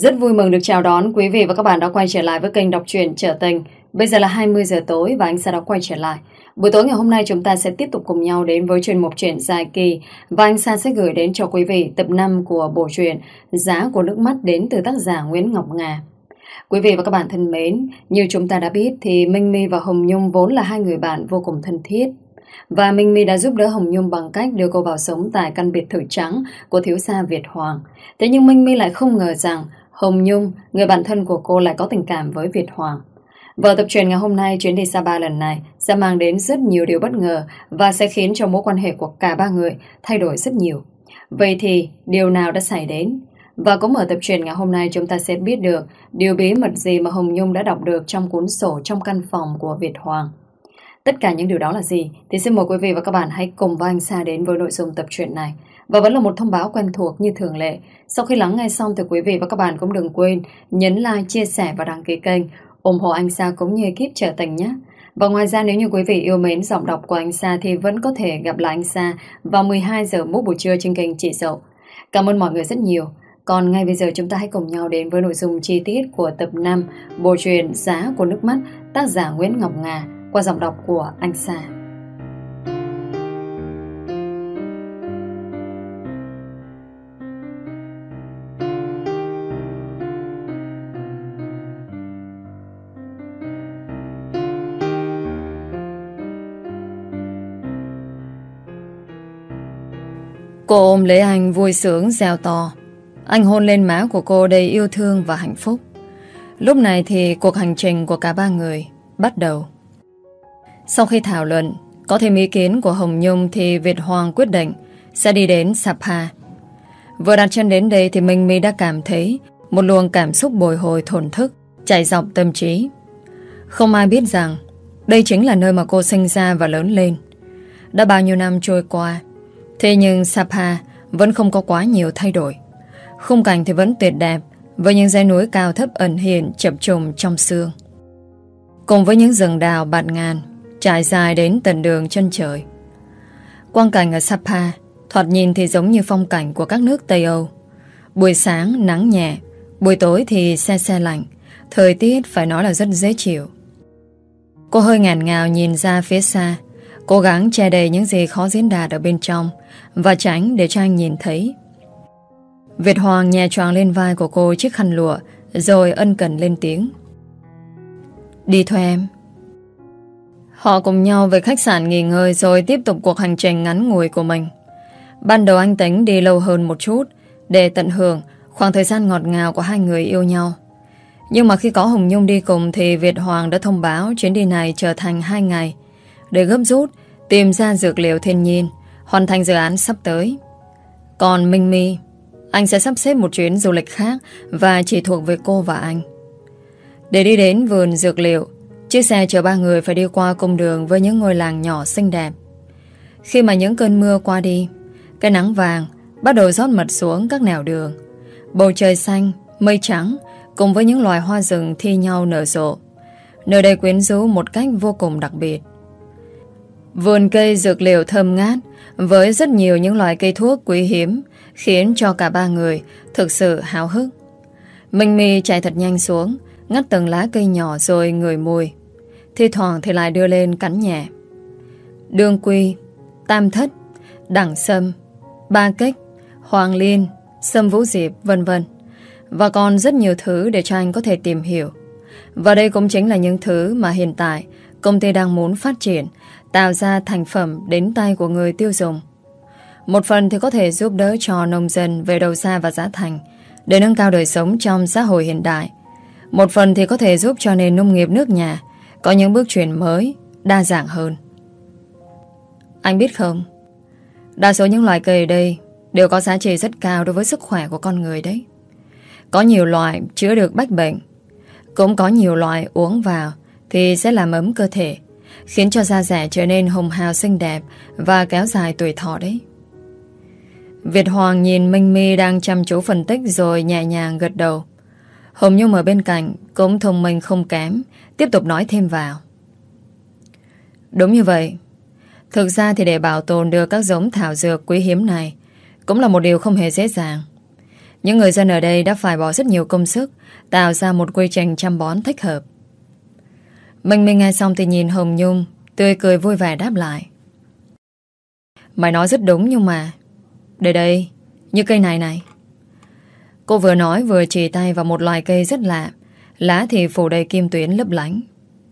Rất vui mừng được chào đón quý vị và các bạn đã quay trở lại với kênh đọc truyện Trở Tình. Bây giờ là 20 giờ tối và anh sẽ đã quay trở lại. Buổi tối ngày hôm nay chúng ta sẽ tiếp tục cùng nhau đến với chuyên mục truyện dài kỳ và anh Sa sẽ gửi đến cho quý vị tập 5 của bộ truyện Giá của nước mắt đến từ tác giả Nguyễn Ngọc Nga. Quý vị và các bạn thân mến, như chúng ta đã biết thì Minh My và Hồng Nhung vốn là hai người bạn vô cùng thân thiết. Và Minh My đã giúp đỡ Hồng Nhung bằng cách đưa cô vào sống tại căn biệt thự trắng của thiếu gia Việt Hoàng. Thế nhưng Minh My lại không ngờ rằng Hồng Nhung, người bạn thân của cô, lại có tình cảm với Việt Hoàng. Và tập truyện ngày hôm nay, chuyến đi Sapa lần này sẽ mang đến rất nhiều điều bất ngờ và sẽ khiến cho mối quan hệ của cả ba người thay đổi rất nhiều. Vậy thì điều nào đã xảy đến? Và cũng ở tập truyện ngày hôm nay chúng ta sẽ biết được điều bí mật gì mà Hồng Nhung đã đọc được trong cuốn sổ trong căn phòng của Việt Hoàng. Tất cả những điều đó là gì thì xin mời quý vị và các bạn hãy cùng với anh Sa đến với nội dung tập truyện này. Và vẫn là một thông báo quen thuộc như thường lệ. Sau khi lắng nghe xong thì quý vị và các bạn cũng đừng quên nhấn like, chia sẻ và đăng ký kênh, ủng hộ anh Sa cũng như ekip Trở Tình nhé. Và ngoài ra nếu như quý vị yêu mến giọng đọc của anh Sa thì vẫn có thể gặp lại anh Sa vào 12 giờ mỗi buổi trưa trên kênh Chị Dậu. Cảm ơn mọi người rất nhiều. Còn ngay bây giờ chúng ta hãy cùng nhau đến với nội dung chi tiết của tập 5 bộ truyện Giá của nước mắt, tác giả Nguyễn Ngọc Nga, qua giọng đọc của anh Sa. Cô ôm lấy anh vui sướng reo to. Anh hôn lên má của cô đầy yêu thương và hạnh phúc. Lúc này thì cuộc hành trình của cả ba người bắt đầu. Sau khi thảo luận, có thêm ý kiến của Hồng Nhung thì Việt Hoàng quyết định sẽ đi đến Sapa. Vừa đặt chân đến đây thì Minh My đã cảm thấy một luồng cảm xúc bồi hồi thổn thức chạy dọc tâm trí. Không ai biết rằng đây chính là nơi mà cô sinh ra và lớn lên. Đã bao nhiêu năm trôi qua, thế nhưng Sapa vẫn không có quá nhiều thay đổi. Khung cảnh thì vẫn tuyệt đẹp, với những dãy núi cao thấp ẩn hiện chập trùng trong sương, cùng với những rừng đào bạt ngàn trải dài đến tận đường chân trời. Quang cảnh ở Sapa thoạt nhìn thì giống như phong cảnh của các nước Tây Âu. Buổi sáng nắng nhẹ, buổi tối thì se se lạnh. Thời tiết phải nói là rất dễ chịu. Cô hơi ngàn ngào nhìn ra phía xa, cố gắng che đầy những gì khó diễn đạt ở bên trong và tránh để cho anh nhìn thấy. Việt Hoàng nhẹ choàng lên vai của cô chiếc khăn lụa, rồi ân cần lên tiếng. Đi thôi em. Họ cùng nhau về khách sạn nghỉ ngơi rồi tiếp tục cuộc hành trình ngắn ngủi của mình. Ban đầu anh tính đi lâu hơn một chút để tận hưởng khoảng thời gian ngọt ngào của hai người yêu nhau. Nhưng mà khi có Hồng Nhung đi cùng thì Việt Hoàng đã thông báo chuyến đi này trở thành 2 ngày để gấp rút tìm ra dược liệu thiên nhiên, hoàn thành dự án sắp tới. Còn Minh My, anh sẽ sắp xếp một chuyến du lịch khác và chỉ thuộc về cô và anh. Để đi đến vườn dược liệu, chiếc xe chở ba người phải đi qua cung đường với những ngôi làng nhỏ xinh đẹp. Khi mà những cơn mưa qua đi, cái nắng vàng bắt đầu rót mật xuống các nẻo đường. Bầu trời xanh, mây trắng cùng với những loài hoa rừng thi nhau nở rộ. Nơi đây quyến rũ một cách vô cùng đặc biệt. Vườn cây dược liệu thơm ngát với rất nhiều những loại cây thuốc quý hiếm khiến cho cả ba người thực sự háo hức. Minh My chạy thật nhanh xuống, ngắt từng lá cây nhỏ rồi ngửi mùi. Thi thoảng thì lại đưa lên cắn nhẹ. Đương quy, tam thất, đẳng sâm, ba kích, hoàng liên, sâm vũ diệp, vân vân. Và còn rất nhiều thứ để cho anh có thể tìm hiểu. Và đây cũng chính là những thứ mà hiện tại công ty đang muốn phát triển, tạo ra thành phẩm đến tay của người tiêu dùng. Một phần thì có thể giúp đỡ cho nông dân về đầu ra và giá thành để nâng cao đời sống trong xã hội hiện đại. Một phần thì có thể giúp cho nền nông nghiệp nước nhà có những bước chuyển mới, đa dạng hơn. Anh biết không, đa số những loài cây ở đây đều có giá trị rất cao đối với sức khỏe của con người đấy. Có nhiều loại chữa được bách bệnh, cũng có nhiều loại uống vào thì sẽ làm ấm cơ thể, khiến cho da dẻ trở nên hồng hào xinh đẹp và kéo dài tuổi thọ đấy. Việt Hoàng nhìn Minh My đang chăm chú phân tích rồi nhẹ nhàng gật đầu. Hồng Nhung ở bên cạnh cũng thông minh không kém, tiếp tục nói thêm vào. Đúng như vậy. Thực ra thì để bảo tồn được các giống thảo dược quý hiếm này cũng là một điều không hề dễ dàng. Những người dân ở đây đã phải bỏ rất nhiều công sức tạo ra một quy trình chăm bón thích hợp. Minh Minh nghe xong thì nhìn Hồng Nhung tươi cười vui vẻ đáp lại. Mày nói rất đúng nhưng mà đây đây, như cây này này. Cô vừa nói vừa chỉ tay vào một loài cây rất lạ. Lá thì phủ đầy kim tuyến lấp lánh.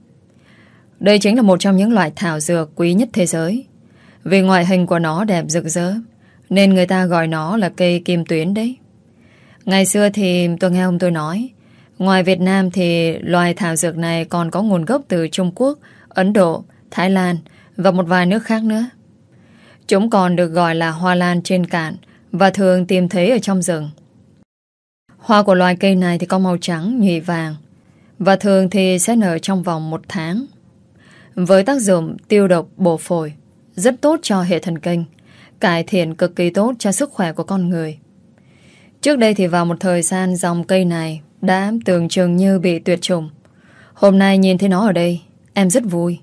Đây chính là một trong những loại thảo dược quý nhất thế giới. Vì ngoại hình của nó đẹp rực rỡ nên người ta gọi nó là cây kim tuyến đấy. Ngày xưa thì tôi nghe ông tôi nói, ngoài Việt Nam thì loài thảo dược này còn có nguồn gốc từ Trung Quốc, Ấn Độ, Thái Lan và một vài nước khác nữa. Chúng còn được gọi là hoa lan trên cạn và thường tìm thấy ở trong rừng. Hoa của loài cây này thì có màu trắng, nhụy vàng và thường thì sẽ nở trong vòng 1 tháng. Với tác dụng tiêu độc bổ phổi, rất tốt cho hệ thần kinh, cải thiện cực kỳ tốt cho sức khỏe của con người. Trước đây thì vào một thời gian dòng cây này đã tưởng chừng như bị tuyệt chủng. Hôm nay nhìn thấy nó ở đây, em rất vui.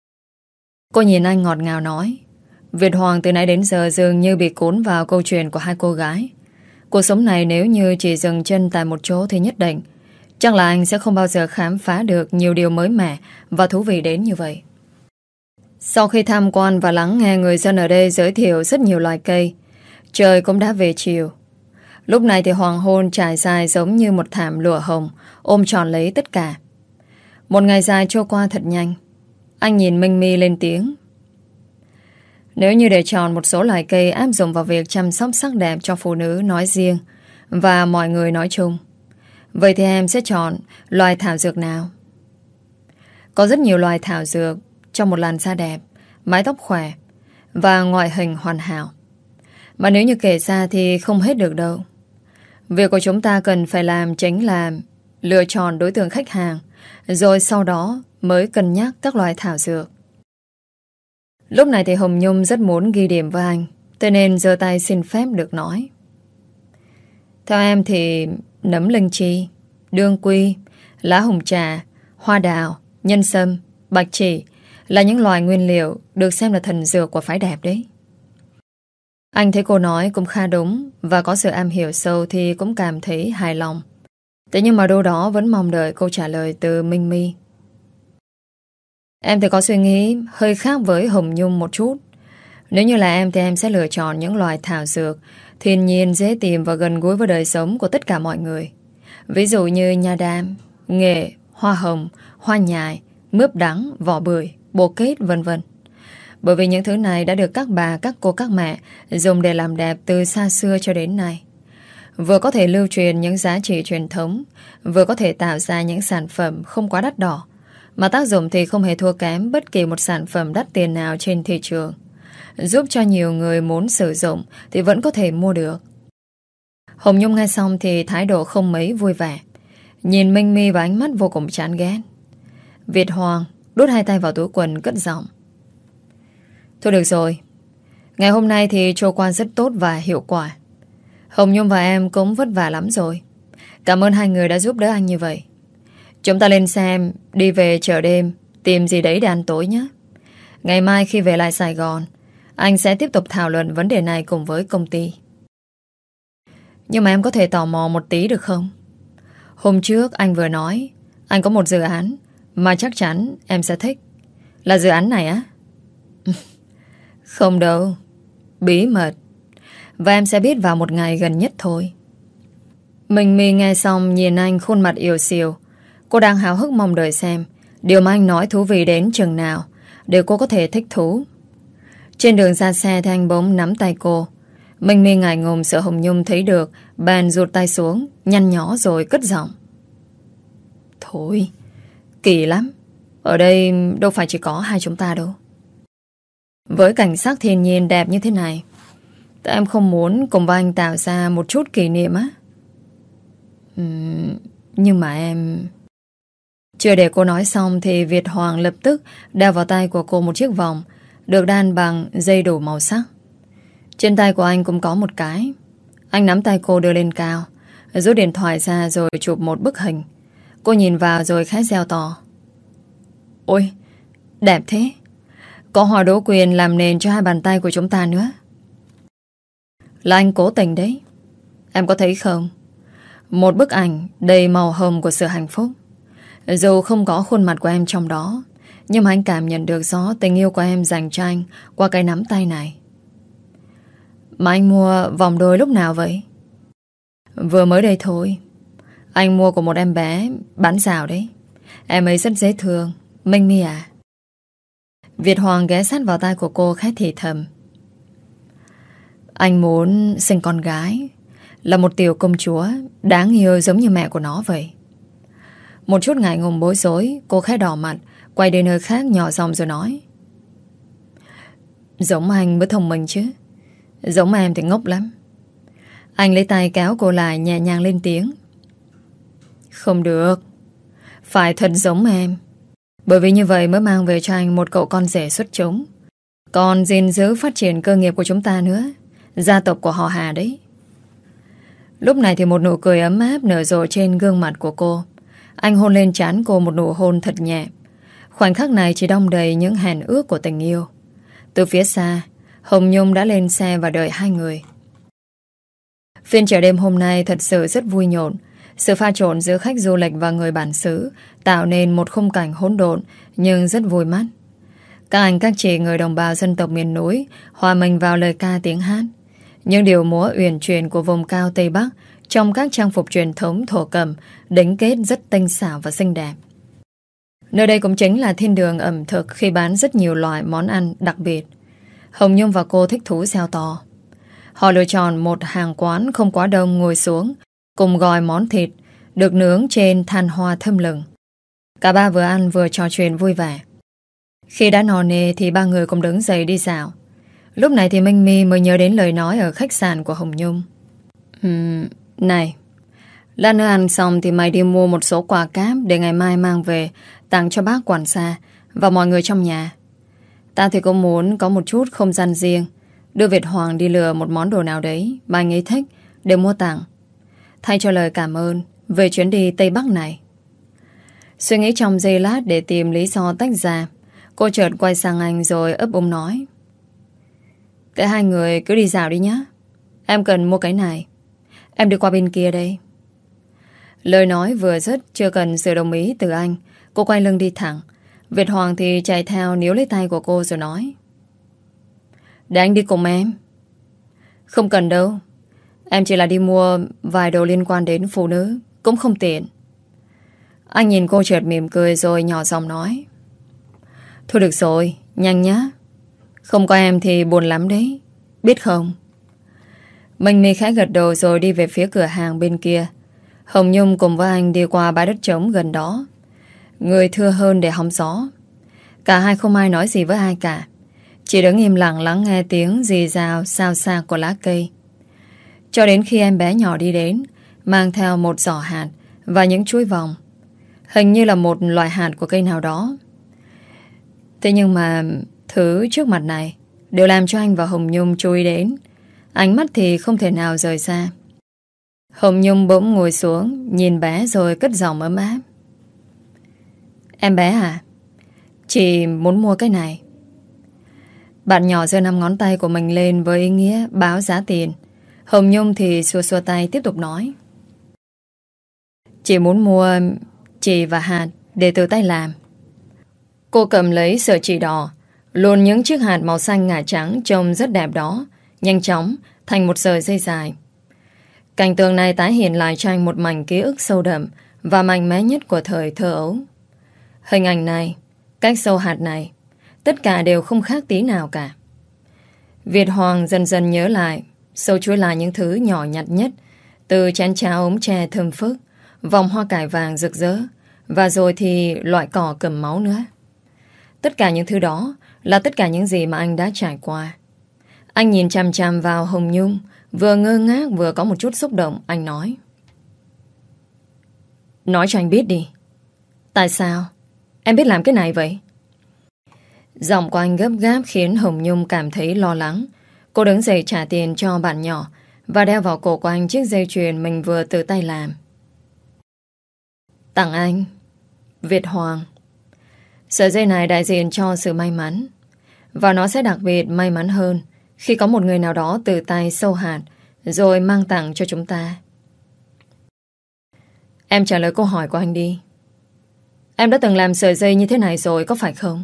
Cô nhìn anh ngọt ngào nói. Việt Hoàng từ nãy đến giờ dường như bị cuốn vào câu chuyện của hai cô gái. Cuộc sống này nếu như chỉ dừng chân tại một chỗ thì nhất định chắc là anh sẽ không bao giờ khám phá được nhiều điều mới mẻ và thú vị đến như vậy. Sau khi tham quan và lắng nghe người dân ở đây giới thiệu rất nhiều loài cây, trời cũng đã về chiều. Lúc này thì hoàng hôn trải dài giống như một thảm lụa hồng ôm trọn lấy tất cả. Một ngày dài trôi qua thật nhanh. Anh nhìn Minh My lên tiếng. Nếu như để chọn một số loài cây áp dụng vào việc chăm sóc sắc đẹp cho phụ nữ nói riêng và mọi người nói chung, vậy thì em sẽ chọn loài thảo dược nào? Có rất nhiều loài thảo dược cho một làn da đẹp, mái tóc khỏe và ngoại hình hoàn hảo. Mà nếu như kể ra thì không hết được đâu. Việc của chúng ta cần phải làm chính là lựa chọn đối tượng khách hàng, rồi sau đó mới cân nhắc các loài thảo dược. Lúc này thì Hồng Nhung rất muốn ghi điểm với anh, cho nên giơ tay xin phép được nói. Theo em thì nấm linh chi, đương quy, lá hồng trà, hoa đào, nhân sâm, bạch chỉ là những loài nguyên liệu được xem là thần dược của phái đẹp đấy. Anh thấy cô nói cũng khá đúng và có sự am hiểu sâu thì cũng cảm thấy hài lòng. Thế nhưng mà đâu đó vẫn mong đợi câu trả lời từ Minh My. Em thì có suy nghĩ hơi khác với Hồng Nhung một chút. Nếu như là em thì em sẽ lựa chọn những loài thảo dược thiên nhiên, dễ tìm và gần gũi với đời sống của tất cả mọi người. Ví dụ như nha đam, nghệ, hoa hồng, hoa nhài, mướp đắng, vỏ bưởi, bồ kết vân vân. Bởi vì những thứ này đã được các bà, các cô, các mẹ dùng để làm đẹp từ xa xưa cho đến nay. Vừa có thể lưu truyền những giá trị truyền thống, vừa có thể tạo ra những sản phẩm không quá đắt đỏ, mà tác dụng thì không hề thua kém bất kỳ một sản phẩm đắt tiền nào trên thị trường, giúp cho nhiều người muốn sử dụng thì vẫn có thể mua được. Hồng Nhung nghe xong thì thái độ không mấy vui vẻ, nhìn Minh My và ánh mắt vô cùng chán ghét. Việt Hoàng đút hai tay vào túi quần cất giọng. Thôi được rồi, ngày hôm nay thì trôi qua rất tốt và hiệu quả. Hồng Nhung và em cũng vất vả lắm rồi. Cảm ơn hai người đã giúp đỡ anh như vậy. Chúng ta lên xe đi về chợ đêm, tìm gì đấy để ăn tối nhé. Ngày mai khi về lại Sài Gòn, anh sẽ tiếp tục thảo luận vấn đề này cùng với công ty. Nhưng mà em có thể tò mò một tí được không? Hôm trước anh vừa nói anh có một dự án mà chắc chắn em sẽ thích. Là dự án này á? Không đâu, bí mật. Và em sẽ biết vào một ngày gần nhất thôi. Mình nghe xong nhìn anh khuôn mặt yếu xìu. Cô đang háo hức mong đợi xem điều mà anh nói thú vị đến chừng nào để cô có thể thích thú. Trên đường ra xe thì anh bỗng nắm tay cô. Mình ngại ngùng sợ Hồng Nhung thấy được, bèn rụt tay xuống, nhăn nhó rồi cất giọng. Thôi, kỳ lắm. Ở đây đâu phải chỉ có hai chúng ta đâu. Với cảnh sắc thiên nhiên đẹp như thế này, em không muốn cùng với anh tạo ra một chút kỷ niệm á? Nhưng mà em... Chưa để cô nói xong thì Việt Hoàng lập tức đeo vào tay của cô một chiếc vòng được đan bằng dây đủ màu sắc. Trên tay của anh cũng có một cái. Anh nắm tay cô đưa lên cao, rút điện thoại ra rồi chụp một bức hình. Cô nhìn vào rồi khẽ reo to. Ôi, đẹp thế. Có hoa đỗ quyền làm nền cho hai bàn tay của chúng ta nữa. Là anh cố tình đấy. Em có thấy không? Một bức ảnh đầy màu hồng của sự hạnh phúc. Dù không có khuôn mặt của em trong đó, nhưng mà anh cảm nhận được rõ tình yêu của em dành cho anh qua cái nắm tay này. Mà anh mua vòng đôi lúc nào vậy? Vừa mới đây thôi. Anh mua của một em bé bán rào đấy. Em ấy rất dễ thương. Minh My à? Việt Hoàng ghé sát vào tai của cô khẽ thì thầm. Anh muốn sinh con gái, là một tiểu công chúa đáng yêu giống như mẹ của nó vậy. Một chút ngại ngùng bối rối, cô khẽ đỏ mặt, quay đến nơi khác nhỏ giọng rồi nói. Giống anh mới thông minh chứ. Giống em thì ngốc lắm. Anh lấy tay kéo cô lại, nhẹ nhàng lên tiếng. Không được, phải thật giống em. Bởi vì như vậy mới mang về cho anh một cậu con rể xuất chúng, còn gìn giữ phát triển cơ nghiệp của chúng ta nữa. Gia tộc của họ Hà đấy. Lúc này thì một nụ cười ấm áp nở rộ trên gương mặt của cô. Anh hôn lên trán cô một nụ hôn thật nhẹ. Khoảnh khắc này chỉ đong đầy những hẹn ước của tình yêu. Từ phía xa, Hồng Nhung đã lên xe và đợi hai người. Phiên chợ đêm hôm nay thật sự rất vui nhộn. Sự pha trộn giữa khách du lịch và người bản xứ tạo nên một khung cảnh hỗn độn nhưng rất vui mắt. Các anh các chị người đồng bào dân tộc miền núi hòa mình vào lời ca tiếng hát. Những điệu múa uyển chuyển của vùng cao Tây Bắc trong các trang phục truyền thống thổ cẩm đính kết rất tinh xảo và xinh đẹp. Nơi đây cũng chính là thiên đường ẩm thực khi bán rất nhiều loại món ăn đặc biệt. Hồng Nhung và cô thích thú xeo to. Họ lựa chọn một hàng quán không quá đông ngồi xuống, cùng gọi món thịt được nướng trên than hoa thơm lừng. Cả ba vừa ăn vừa trò chuyện vui vẻ. Khi đã no nê thì ba người cũng đứng dậy đi dạo. Lúc này thì Minh My mới nhớ đến lời nói ở khách sạn của Hồng Nhung. Này, lát nữa ăn xong thì mày đi mua một số quà cáp để ngày mai mang về tặng cho bác quản gia và mọi người trong nhà. Ta thì cũng muốn có một chút không gian riêng, đưa Việt Hoàng đi lựa một món đồ nào đấy mà anh ấy thích để mua tặng, thay cho lời cảm ơn về chuyến đi Tây Bắc này. Suy nghĩ trong giây lát để tìm lý do tách ra, cô chợt quay sang anh rồi ấp úng nói. Thế hai người cứ đi dạo đi nhé. Em cần mua cái này. Em đi qua bên kia đây. Lời nói vừa dứt, chưa cần sự đồng ý từ anh, cô quay lưng đi thẳng. Việt Hoàng thì chạy theo níu lấy tay của cô rồi nói. Để anh đi cùng em. Không cần đâu. Em chỉ là đi mua vài đồ liên quan đến phụ nữ, cũng không tiện. Anh nhìn cô chợt mỉm cười rồi nhỏ giọng nói. Thôi được rồi, nhanh nhá. Không có em thì buồn lắm đấy, biết không? Minh My khẽ gật đầu rồi đi về phía cửa hàng bên kia. Hồng Nhung cùng với anh đi qua bãi đất trống gần đó. Người thưa hơn để hóng gió. Cả hai không ai nói gì với ai cả, chỉ đứng im lặng lắng nghe tiếng rì rào xao xạc của lá cây. Cho đến khi em bé nhỏ đi đến, mang theo một giỏ hạt và những chuỗi vòng. Hình như là một loại hạt của cây nào đó. Thế nhưng mà thứ trước mặt này đều làm cho anh và Hồng Nhung chú ý đến. Ánh mắt thì không thể nào rời xa. Hồng Nhung bỗng ngồi xuống, nhìn bé rồi cất giọng ấm áp. Em bé à, chị muốn mua cái này. Bạn nhỏ giơ 5 ngón tay của mình lên với ý nghĩa báo giá tiền. Hồng Nhung thì xua xua tay tiếp tục nói. Chị muốn mua chì và hạt để tự tay làm. Cô cầm lấy sợi chỉ đỏ, luồn những chiếc hạt màu xanh ngả trắng trông rất đẹp đó nhanh chóng thành một sợi dây dài. Cảnh tượng này tái hiện lại cho anh một mảnh ký ức sâu đậm và mạnh mẽ nhất của thời thơ ấu. Hình ảnh này, cách sâu hạt này, tất cả đều không khác tí nào cả. Việt Hoàng dần dần nhớ lại, sâu chuỗi lại những thứ nhỏ nhặt nhất, từ chén cháo ống tre thơm phức, vòng hoa cải vàng rực rỡ, và rồi thì loại cỏ cầm máu nữa. Tất cả những thứ đó là tất cả những gì mà anh đã trải qua. Anh nhìn chằm chằm vào Hồng Nhung, vừa ngơ ngác vừa có một chút xúc động. Anh nói. Nói cho anh biết đi. Tại sao em biết làm cái này vậy? Giọng của anh gấp gáp khiến Hồng Nhung cảm thấy lo lắng. Cô đứng dậy trả tiền cho bạn nhỏ và đeo vào cổ của anh chiếc dây chuyền mình vừa tự tay làm. Tặng anh, Việt Hoàng. Sợi dây này đại diện cho sự may mắn, và nó sẽ đặc biệt may mắn hơn khi có một người nào đó tự tay sâu hạt rồi mang tặng cho chúng ta. Em trả lời câu hỏi của anh đi. Em đã từng làm sợi dây như thế này rồi, có phải không?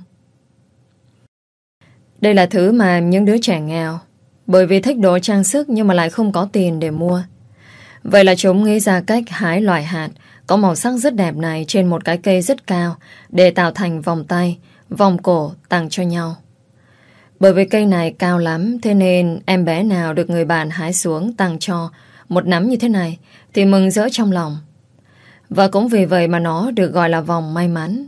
Đây là thứ mà những đứa trẻ nghèo, bởi vì thích đồ trang sức nhưng mà lại không có tiền để mua. Vậy là chúng nghĩ ra cách hái loại hạt có màu sắc rất đẹp này trên một cái cây rất cao để tạo thành vòng tay, vòng cổ tặng cho nhau. Bởi vì cây này cao lắm, thế nên em bé nào được người bạn hái xuống tặng cho một nắm như thế này thì mừng rỡ trong lòng. Và cũng vì vậy mà nó được gọi là vòng may mắn.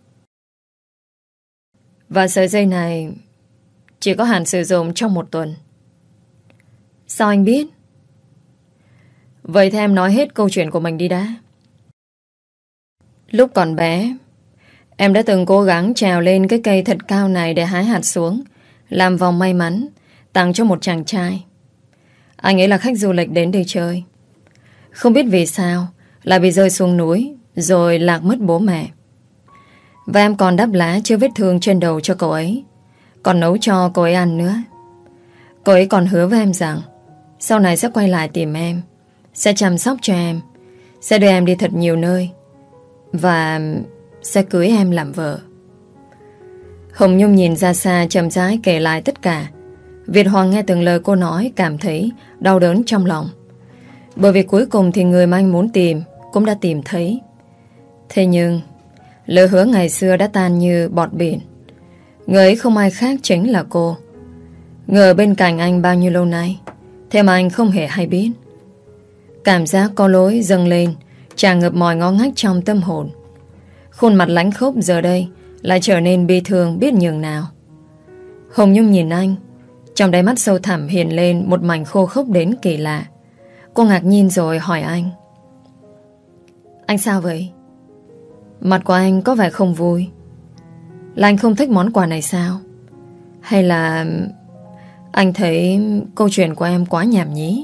Và sợi dây này chỉ có hạn sử dụng trong 1 tuần. Sao anh biết? Vậy thì em nói hết câu chuyện của mình đi đã. Lúc còn bé, em đã từng cố gắng trèo lên cái cây thật cao này để hái hạt xuống, làm vòng may mắn, tặng cho một chàng trai. Anh ấy là khách du lịch đến đây chơi. Không biết vì sao lại bị rơi xuống núi, rồi lạc mất bố mẹ. Và em còn đắp lá chữa vết thương trên đầu cho cậu ấy, còn nấu cho cô ấy ăn nữa. Cô ấy còn hứa với em rằng sau này sẽ quay lại tìm em, sẽ chăm sóc cho em, sẽ đưa em đi thật nhiều nơi, và sẽ cưới em làm vợ. Hồng Nhung nhìn ra xa chậm rãi kể lại tất cả. Việt Hoàng nghe từng lời cô nói cảm thấy đau đớn trong lòng. Bởi vì cuối cùng thì người mà anh muốn tìm cũng đã tìm thấy. Thế nhưng lời hứa ngày xưa đã tan như bọt biển. Người ấy không ai khác chính là cô. Người ở bên cạnh anh bao nhiêu lâu nay, thế mà anh không hề hay biết. Cảm giác có lỗi dâng lên, tràn ngập mọi ngõ ngách trong tâm hồn. Khuôn mặt lãnh khốc giờ đây lại trở nên bi thương biết nhường nào. Hồng Nhung nhìn anh, trong đáy mắt sâu thẳm hiện lên một mảnh khô khốc đến kỳ lạ. Cô ngạc nhiên rồi hỏi anh: Anh sao vậy? Mặt của anh có vẻ không vui. Là anh không thích món quà này sao? Hay là anh thấy câu chuyện của em quá nhảm nhí?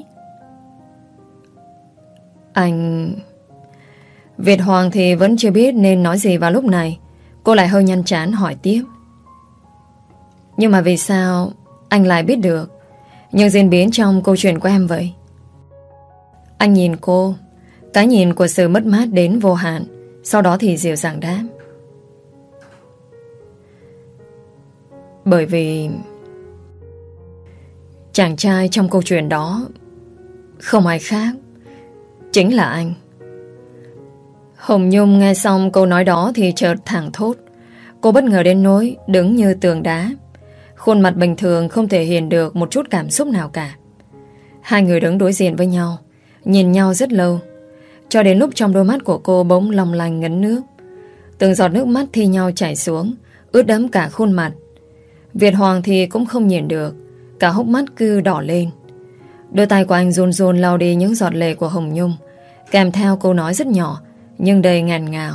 Anh... Việt Hoàng thì vẫn chưa biết nên nói gì vào lúc này. Cô lại hơi nhăn trán hỏi tiếp: Nhưng mà vì sao anh lại biết được những diễn biến trong câu chuyện của em vậy? Anh nhìn cô, cái nhìn của sự mất mát đến vô hạn. Sau đó thì dịu dàng đáp: Bởi vì chàng trai trong câu chuyện đó không ai khác, chính là anh. Hồng Nhung nghe xong câu nói đó thì chợt thảng thốt. Cô bất ngờ đến nỗi đứng như tường đá. Khuôn mặt bình thường không thể hiện được một chút cảm xúc nào cả. Hai người đứng đối diện với nhau, nhìn nhau rất lâu, cho đến lúc trong đôi mắt của cô bỗng long lanh ngấn nước. Từng giọt nước mắt thi nhau chảy xuống, ướt đẫm cả khuôn mặt. Việt Hoàng thì cũng không nhìn được, cả hốc mắt cứ đỏ lên. Đôi tay của anh run run lau đi những giọt lệ của Hồng Nhung, kèm theo câu nói rất nhỏ nhưng đầy ngàn ngào: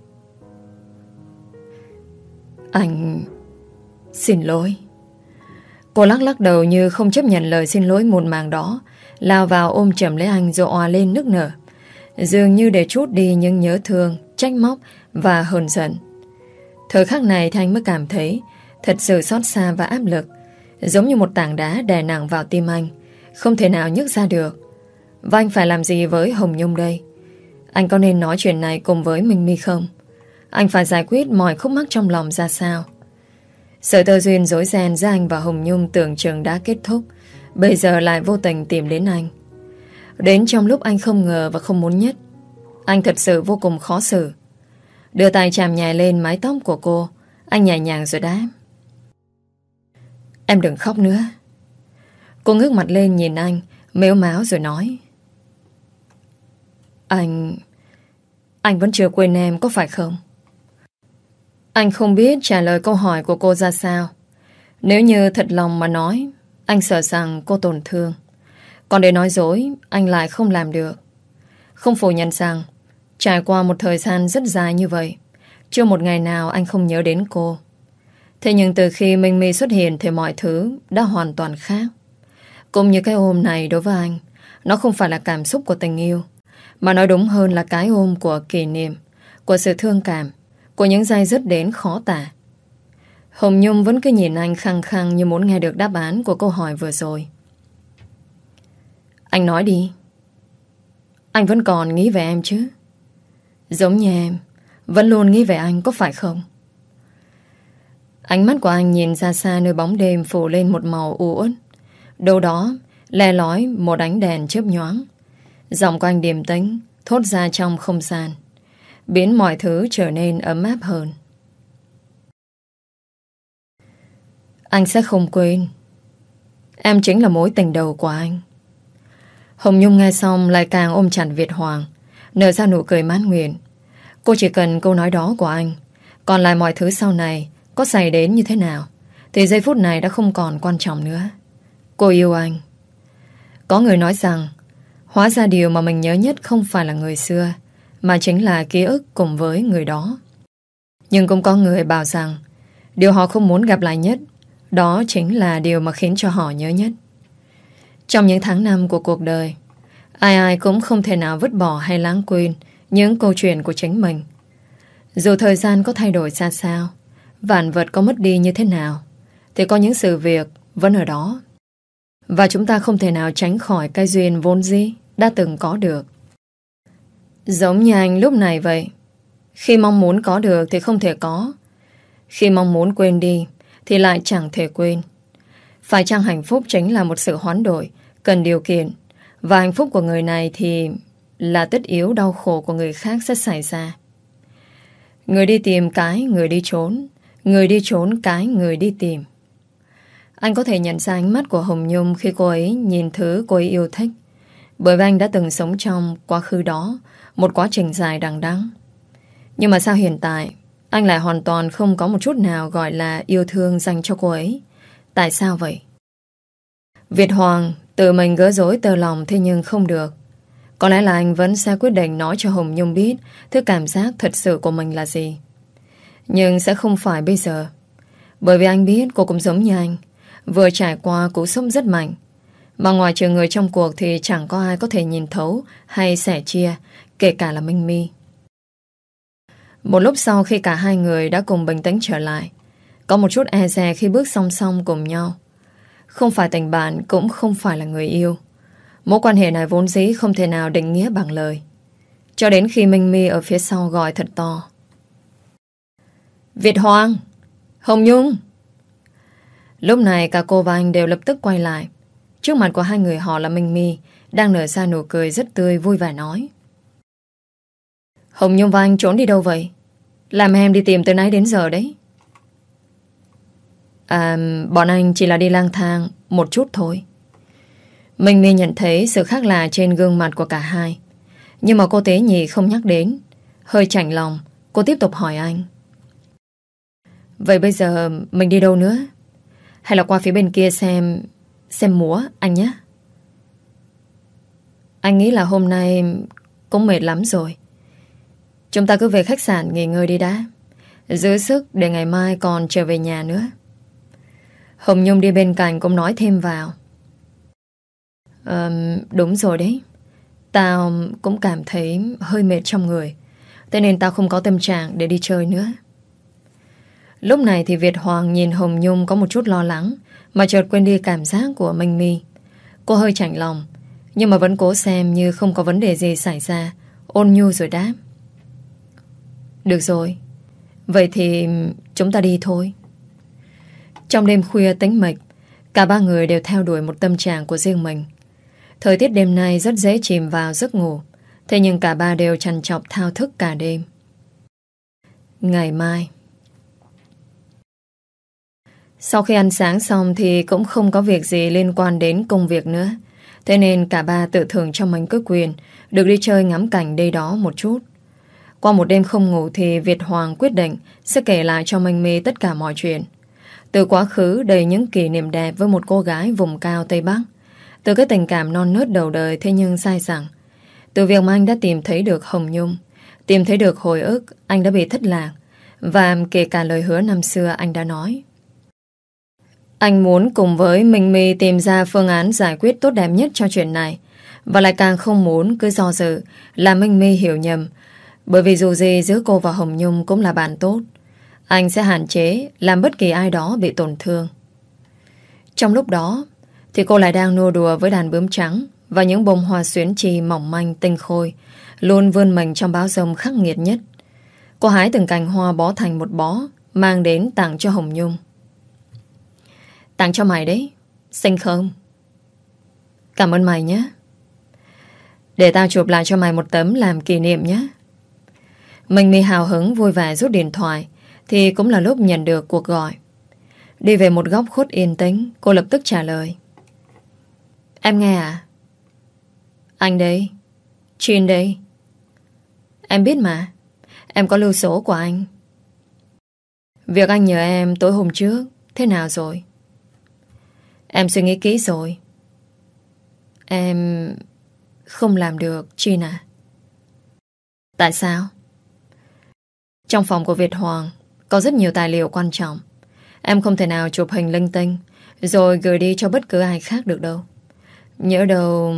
Anh xin lỗi. Cô lắc lắc đầu như không chấp nhận lời xin lỗi muộn màng đó, lao vào ôm chầm lấy anh rồi òa lên nức nở, dường như để trút đi những nhớ thương, trách móc và hờn giận. Thời khắc này Thanh mới cảm thấy thật sự xót xa và áp lực, giống như một tảng đá đè nặng vào tim anh, không thể nào nhấc ra được. Và anh phải làm gì với Hồng Nhung đây? Anh có nên nói chuyện này cùng với Minh My không? Anh phải giải quyết mọi khúc mắc trong lòng ra sao? Sợi tơ duyên rối ren giữa anh và Hồng Nhung tưởng chừng đã kết thúc, bây giờ lại vô tình tìm đến anh. Đến trong lúc anh không ngờ và không muốn nhất. Anh thật sự vô cùng khó xử. Đưa tay chạm nhẹ lên mái tóc của cô, anh nhẹ nhàng rồi đáp: Em đừng khóc nữa. Cô ngước mặt lên nhìn anh, mếu máo rồi nói: Anh vẫn chưa quên em có phải không? Anh không biết trả lời câu hỏi của cô ra sao. Nếu như thật lòng mà nói, anh sợ rằng cô tổn thương. Còn để nói dối, anh lại không làm được. Không phủ nhận rằng trải qua một thời gian rất dài như vậy, chưa một ngày nào anh không nhớ đến cô. Thế nhưng từ khi Minh My xuất hiện thì mọi thứ đã hoàn toàn khác. Cũng như cái ôm này đối với anh, nó không phải là cảm xúc của tình yêu, mà nói đúng hơn là cái ôm của kỷ niệm, của sự thương cảm, của những giây dứt đến khó tả. Hồng Nhung vẫn cứ nhìn anh khăng khăng như muốn nghe được đáp án của câu hỏi vừa rồi. Anh nói đi. Anh vẫn còn nghĩ về em chứ? Giống như em vẫn luôn nghĩ về anh, có phải không? Ánh mắt của anh nhìn ra xa nơi bóng đêm phủ lên một màu u uất. Đâu đó le lói một ánh đèn chớp nhoáng. Giọng của anh điềm tĩnh thốt ra trong không gian, biến mọi thứ trở nên ấm áp hơn. Anh sẽ không quên. Em chính là mối tình đầu của anh. Hồng Nhung nghe xong lại càng ôm chặt Việt Hoàng, nở ra nụ cười mãn nguyện. Cô chỉ cần câu nói đó của anh, còn lại mọi thứ sau này có xảy đến như thế nào thì giây phút này đã không còn quan trọng nữa. Cô yêu anh. Có người nói rằng hóa ra điều mà mình nhớ nhất không phải là người xưa, mà chính là ký ức cùng với người đó. Nhưng cũng có người bảo rằng điều họ không muốn gặp lại nhất, đó chính là điều mà khiến cho họ nhớ nhất. Trong những tháng năm của cuộc đời, ai ai cũng không thể nào vứt bỏ hay lãng quên những câu chuyện của chính mình. Dù thời gian có thay đổi ra sao, vạn vật có mất đi như thế nào, thì có những sự việc vẫn ở đó. Và chúng ta không thể nào tránh khỏi cái duyên vốn dĩ đã từng có được. Giống như anh lúc này vậy. Khi mong muốn có được thì không thể có. Khi mong muốn quên đi thì lại chẳng thể quên. Phải chăng hạnh phúc chính là một sự hoán đổi, cần điều kiện, và hạnh phúc của người này thì là tất yếu đau khổ của người khác sẽ xảy ra. Người đi tìm cái người đi trốn, người đi trốn cái người đi tìm. Anh có thể nhận ra ánh mắt của Hồng Nhung khi cô ấy nhìn thứ cô ấy yêu thích, bởi vì anh đã từng sống trong quá khứ đó một quá trình dài đằng đẵng. Nhưng mà sao hiện tại anh lại hoàn toàn không có một chút nào gọi là yêu thương dành cho cô ấy? Tại sao vậy? Việt Hoàng tự mình gỡ rối tơ lòng, thế nhưng không được. Có lẽ là anh vẫn sẽ quyết định nói cho Hồng Nhung biết thứ cảm giác thật sự của mình là gì. Nhưng sẽ không phải bây giờ. Bởi vì anh biết cô cũng giống như anh, vừa trải qua cú sốc rất mạnh, mà ngoài trừ người trong cuộc thì chẳng có ai có thể nhìn thấu hay sẻ chia, kể cả là Minh My. Một lúc sau khi cả hai người đã cùng bình tĩnh trở lại, có một chút e dè khi bước song song cùng nhau. Không phải tình bạn, cũng không phải là người yêu. Mối quan hệ này vốn dĩ không thể nào định nghĩa bằng lời. Cho đến khi Minh My ở phía sau gọi thật to: Việt Hoàng! Hồng Nhung! Lúc này cả cô và anh đều lập tức quay lại. Trước mặt của hai người họ là Minh My, đang nở ra nụ cười rất tươi vui vẻ nói: Hồng Nhung và anh trốn đi đâu vậy? Làm em đi tìm từ nãy đến giờ đấy. Bọn anh chỉ là đi lang thang một chút thôi. Minh My nhận thấy sự khác lạ trên gương mặt của cả hai, nhưng mà cô tế nhị không nhắc đến. Hơi chạnh lòng, cô tiếp tục hỏi anh: Vậy bây giờ mình đi đâu nữa? Hay là qua phía bên kia xem múa anh nhé? Anh nghĩ là hôm nay cũng mệt lắm rồi. Chúng ta cứ về khách sạn nghỉ ngơi đi đã, giữ sức để ngày mai còn trở về nhà nữa. Hồng Nhung đi bên cạnh cũng nói thêm vào: Đúng rồi đấy. Tao cũng cảm thấy hơi mệt trong người, thế nên tao không có tâm trạng để đi chơi nữa. Lúc này thì Việt Hoàng nhìn Hồng Nhung có một chút lo lắng, mà chợt quên đi cảm giác của Minh My. Cô hơi chạnh lòng, nhưng mà vẫn cố xem như không có vấn đề gì xảy ra, ôn nhu rồi đáp: Được rồi, vậy thì chúng ta đi thôi. Trong đêm khuya tĩnh mịch, cả ba người đều theo đuổi một tâm trạng của riêng mình. Thời tiết đêm nay rất dễ chìm vào giấc ngủ, thế nhưng cả ba đều trằn trọc thao thức cả đêm. Ngày mai. Sau khi ăn sáng xong thì cũng không có việc gì liên quan đến công việc nữa, thế nên cả ba tự thưởng cho mình cái quyền được đi chơi ngắm cảnh đây đó một chút. Qua một đêm không ngủ thì Việt Hoàng quyết định sẽ kể lại cho Minh My tất cả mọi chuyện. Từ quá khứ đầy những kỷ niệm đẹp với một cô gái vùng cao Tây Bắc, từ cái tình cảm non nớt đầu đời thế nhưng dai dẳng, từ việc mà anh đã tìm thấy được Hồng Nhung, tìm thấy được hồi ức anh đã bị thất lạc, và kể cả lời hứa năm xưa anh đã nói. Anh muốn cùng với Minh My tìm ra phương án giải quyết tốt đẹp nhất cho chuyện này, và lại càng không muốn cứ do dự làm Minh My hiểu nhầm, bởi vì dù gì giữa cô và Hồng Nhung cũng là bạn tốt. Anh sẽ hạn chế làm bất kỳ ai đó bị tổn thương. Trong lúc đó thì cô lại đang nô đùa với đàn bướm trắng và những bông hoa xuyến chi mỏng manh tinh khôi luôn vươn mình trong bão giông khắc nghiệt nhất. Cô hái từng cành hoa bó thành một bó, mang đến tặng cho Hồng Nhung. Tặng cho mày đấy, xinh không? Cảm ơn mày nhé. Để tao chụp lại cho mày một tấm làm kỷ niệm nhé. Mình mi hào hứng vui vẻ rút điện thoại thì cũng là lúc nhận được cuộc gọi. Đi về một góc khuất yên tĩnh, cô lập tức trả lời. Em nghe à? Anh đây. Chin đây. Em biết mà, em có lưu số của anh. Việc anh nhờ em tối hôm trước thế nào rồi? Em suy nghĩ kỹ rồi. Em không làm được, Chin à? Tại sao? Trong phòng của Việt Hoàng có rất nhiều tài liệu quan trọng. Em không thể nào chụp hình linh tinh rồi gửi đi cho bất cứ ai khác được đâu. Nhỡ đâu...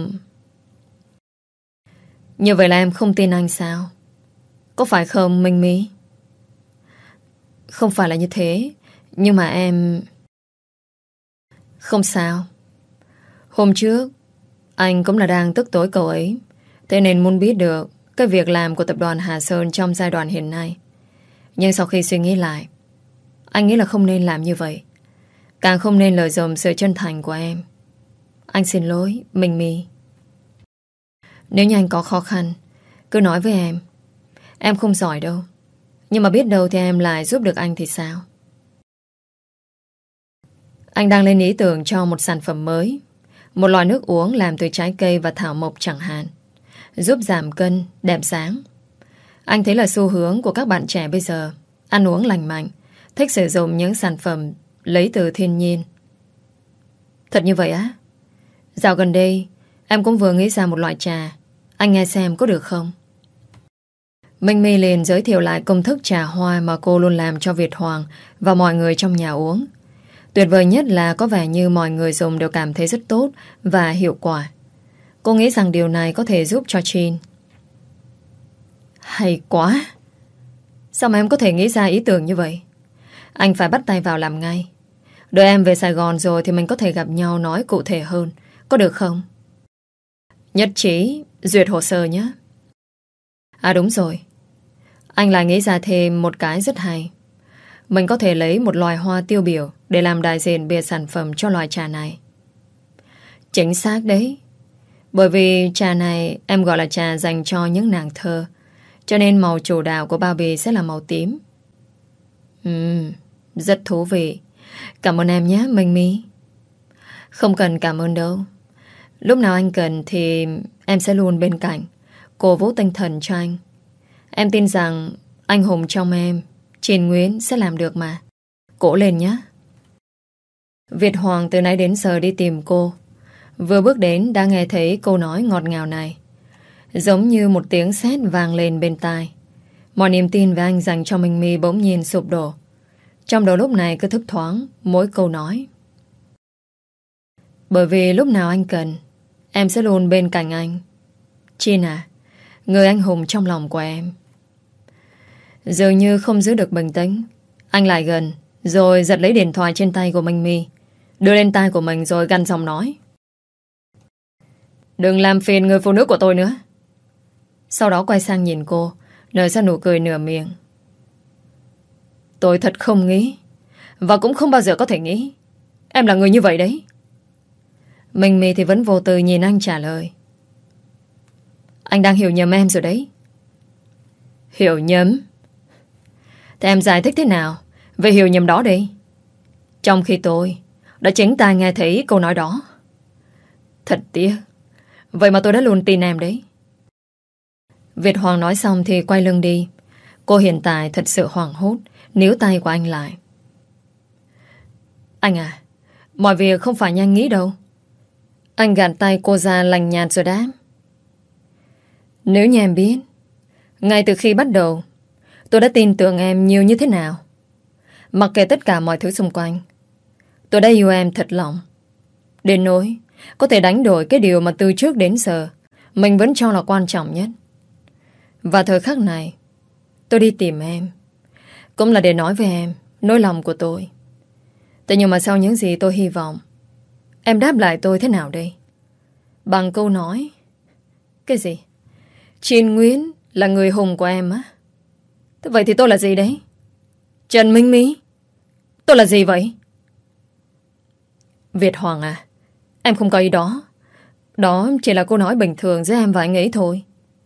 Như vậy là em không tin anh sao? Có phải không Minh My? Không phải là như thế, nhưng mà em... Không sao. Hôm trước anh cũng là đang tức tối cậu ấy, thế nên muốn biết được cái việc làm của tập đoàn Hà Sơn trong giai đoạn hiện nay. Nhưng sau khi suy nghĩ lại, anh nghĩ là không nên làm như vậy. Càng không nên lợi dụng sự chân thành của em. Anh xin lỗi, Minh My. Nếu như anh có khó khăn, cứ nói với em. Em không giỏi đâu, nhưng mà biết đâu thì em lại giúp được anh thì sao? Anh đang lên ý tưởng cho một sản phẩm mới, một loại nước uống làm từ trái cây và thảo mộc chẳng hạn, giúp giảm cân, đẹp dáng. Anh thấy là xu hướng của các bạn trẻ bây giờ ăn uống lành mạnh, thích sử dụng những sản phẩm lấy từ thiên nhiên. Thật như vậy á? Dạo gần đây em cũng vừa nghĩ ra một loại trà. Anh nghe xem có được không? Minh My liền giới thiệu lại công thức trà hoa mà cô luôn làm cho Việt Hoàng và mọi người trong nhà uống. Tuyệt vời nhất là có vẻ như mọi người dùng đều cảm thấy rất tốt và hiệu quả. Cô nghĩ rằng điều này có thể giúp cho Chin. Hay quá! Sao mà em có thể nghĩ ra ý tưởng như vậy? Anh phải bắt tay vào làm ngay. Đợi em về Sài Gòn rồi thì mình có thể gặp nhau nói cụ thể hơn. Có được không? Nhất trí, duyệt hồ sơ nhé. À đúng rồi. Anh lại nghĩ ra thêm một cái rất hay. Mình có thể lấy một loài hoa tiêu biểu để làm đại diện bìa sản phẩm cho loài trà này. Chính xác đấy. Bởi vì trà này em gọi là trà dành cho những nàng thơ, cho nên màu chủ đạo của bao bì sẽ là màu tím. Rất thú vị. Cảm ơn em nhé, Minh My. Không cần cảm ơn đâu. Lúc nào anh cần thì em sẽ luôn bên cạnh, cổ vũ tinh thần cho anh. Em tin rằng anh hùng trong em, Chin Nguyễn sẽ làm được mà. Cố lên nhé. Việt Hoàng từ nãy đến giờ đi tìm cô. Vừa bước đến đã nghe thấy câu nói ngọt ngào này, giống như một tiếng sét vang lên bên tai. Mọi niềm tin về anh dành cho Minh My bỗng nhiên sụp đổ. Trong đầu lúc này cứ thấp thoáng mỗi câu nói. Bởi vì lúc nào anh cần, em sẽ luôn bên cạnh anh. Chin à, người anh hùng trong lòng của em. Dường như không giữ được bình tĩnh, anh lại gần rồi giật lấy điện thoại trên tay của Minh My, đưa lên tai của mình rồi gằn giọng nói. Đừng làm phiền người phụ nữ của tôi nữa. Sau đó quay sang nhìn cô, nở ra nụ cười nửa miệng. Tôi thật không nghĩ, và cũng không bao giờ có thể nghĩ em là người như vậy đấy. Minh My thì vẫn vô tư nhìn anh trả lời. Anh đang hiểu nhầm em rồi đấy. Hiểu nhầm? Thì em giải thích thế nào về hiểu nhầm đó đi. Trong khi tôi đã chính tai nghe thấy câu nói đó. Thật tiếc. Vậy mà tôi đã luôn tin em đấy. Việt Hoàng nói xong thì quay lưng đi. Cô hiện tại thật sự hoảng hốt, níu tay của anh lại. Anh à, mọi việc không phải như anh nghĩ đâu. Anh gạt tay cô ra lành nhạt rồi đáp. Nếu như em biết, ngay từ khi bắt đầu, tôi đã tin tưởng em nhiều như thế nào. Mặc kệ tất cả mọi thứ xung quanh, tôi đã yêu em thật lòng. Đến nỗi có thể đánh đổi cái điều mà từ trước đến giờ mình vẫn cho là quan trọng nhất. Và thời khắc này, tôi đi tìm em cũng là để nói với em nỗi lòng của tôi. Thế nhưng mà sau những gì tôi hy vọng, em đáp lại tôi thế nào đây? Bằng câu nói. Cái gì? Triền Nguyễn là người hùng của em á? Thế vậy thì tôi là gì đấy? Trần Minh Mỹ? Tôi là gì vậy? Việt Hoàng à, em không có ý đó. Đó chỉ là câu nói bình thường giữa em và anh ấy thôi.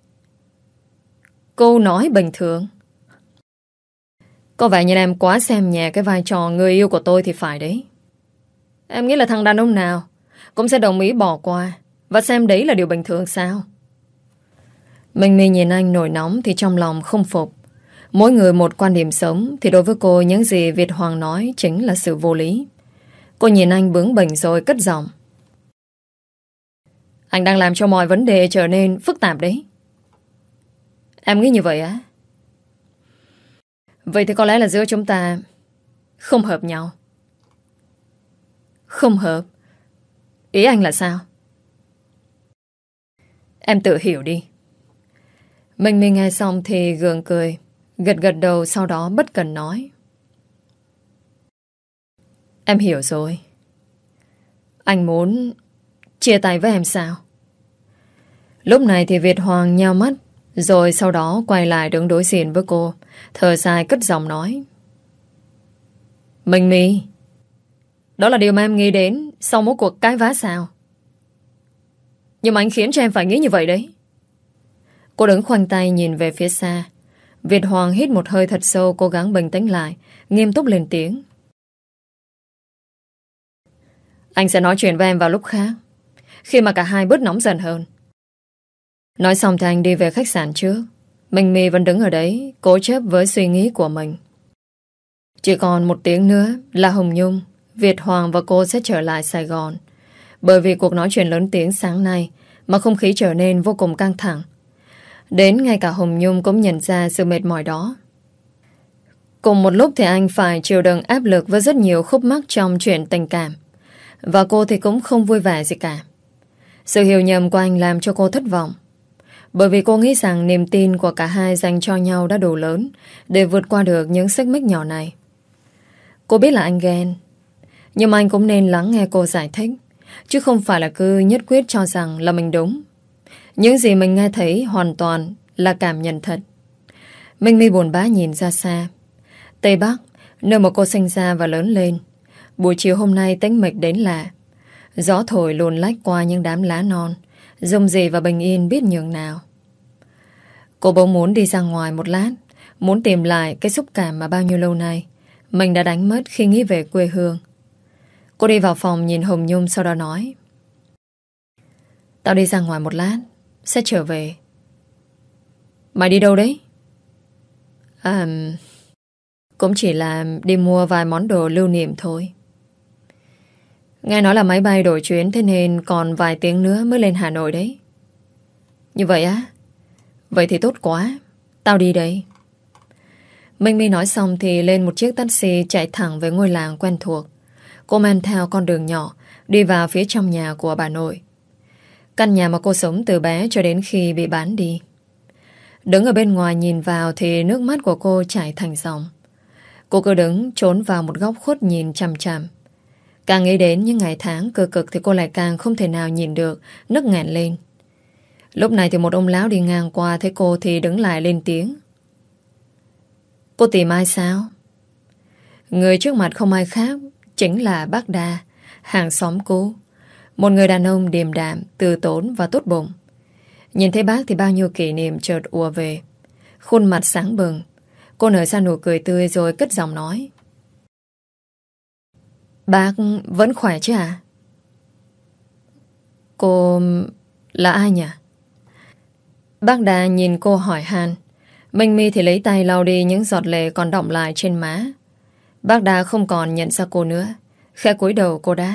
Câu nói bình thường? Có vẻ như em quá xem nhẹ cái vai trò người yêu của tôi thì phải đấy. Em nghĩ là thằng đàn ông nào cũng sẽ đồng ý bỏ qua và xem đấy là điều bình thường sao? Minh My nhìn anh nổi nóng thì trong lòng không phục. Mỗi người một quan điểm sống, thì đối với cô những gì Việt Hoàng nói chính là sự vô lý. Cô nhìn anh bướng bỉnh rồi cất giọng. Anh đang làm cho mọi vấn đề trở nên phức tạp đấy. Em nghĩ như vậy á? Vậy thì có lẽ là giữa chúng ta không hợp nhau. Không hợp? Ý anh là sao? Em tự hiểu đi. Mình nghe xong thì gượng cười, gật gật đầu, sau đó bất cần nói. Em hiểu rồi. Anh muốn chia tay với em sao? Lúc này thì Việt Hoàng nheo mắt, rồi sau đó quay lại đứng đối diện với cô, thở dài cất giọng nói. Minh My, đó là điều mà em nghĩ đến sau mỗi cuộc cãi vã sao? Nhưng mà anh khiến cho em phải nghĩ như vậy đấy. Cô đứng khoanh tay nhìn về phía xa. Việt Hoàng hít một hơi thật sâu, cố gắng bình tĩnh lại, nghiêm túc lên tiếng. Anh sẽ nói chuyện với em vào lúc khác, khi mà cả hai bớt nóng dần hơn. Nói xong thì anh đi về khách sạn trước. Minh My vẫn đứng ở đấy, cố chấp với suy nghĩ của mình. Chỉ còn 1 tiếng nữa là Hồng Nhung, Việt Hoàng và cô sẽ trở lại Sài Gòn. Bởi vì cuộc nói chuyện lớn tiếng sáng nay mà không khí trở nên vô cùng căng thẳng. Đến ngay cả Hồng Nhung cũng nhận ra sự mệt mỏi đó. Cùng một lúc thì anh phải chịu đựng áp lực với rất nhiều khúc mắc trong chuyện tình cảm. Và cô thì cũng không vui vẻ gì cả. Sự hiểu nhầm của anh làm cho cô thất vọng. Bởi vì cô nghĩ rằng niềm tin của cả hai dành cho nhau đã đủ lớn để vượt qua được những xích mích nhỏ này. Cô biết là anh ghen, nhưng mà anh cũng nên lắng nghe cô giải thích, chứ không phải là cứ nhất quyết cho rằng là mình đúng. Những gì mình nghe thấy hoàn toàn là cảm nhận thật. Minh My buồn bã nhìn ra xa. Tây Bắc, nơi mà cô sinh ra và lớn lên. Buổi chiều hôm nay tĩnh mịch đến lạ. Gió thổi luồn lách qua những đám lá non, rung rỉ và bình yên biết nhường nào. Cô bỗng muốn đi ra ngoài một lát, muốn tìm lại cái xúc cảm mà bao nhiêu lâu nay mình đã đánh mất khi nghĩ về quê hương. Cô đi vào phòng nhìn Hồng Nhung, sau đó nói. Tao đi ra ngoài một lát, sẽ trở về. Mày đi đâu đấy? Cũng chỉ là đi mua vài món đồ lưu niệm thôi. Nghe nói là máy bay đổi chuyến, thế nên còn vài tiếng nữa mới lên Hà Nội đấy. Như vậy á? Vậy thì tốt quá, tao đi đây. Minh My nói xong thì lên một chiếc taxi chạy thẳng về ngôi làng quen thuộc. Cô men theo con đường nhỏ, đi vào phía trong nhà của bà nội. Căn nhà mà cô sống từ bé cho đến khi bị bán đi. Đứng ở bên ngoài nhìn vào thì nước mắt của cô chảy thành dòng. Cô cứ đứng trốn vào một góc khuất nhìn chằm chằm. Càng nghĩ đến những ngày tháng cơ cực thì cô lại càng không thể nào nhìn được, nức nghẹn lên. Lúc này thì một ông lão đi ngang qua thấy cô thì đứng lại lên tiếng. Cô tìm ai sao? Người trước mặt không ai khác, chính là bác Đa, hàng xóm cô. Một người đàn ông điềm đạm, từ tốn và tốt bụng. Nhìn thấy bác thì bao nhiêu kỷ niệm chợt ùa về. Khuôn mặt sáng bừng. Cô nở ra nụ cười tươi rồi cất giọng nói. Bác vẫn khỏe chứ à? Cô là ai nhỉ? Bác Đa nhìn cô hỏi han. Minh My thì lấy tay lau đi những giọt lệ còn đọng lại trên má. Bác Đa không còn nhận ra cô nữa. Khẽ cúi đầu cô đáp.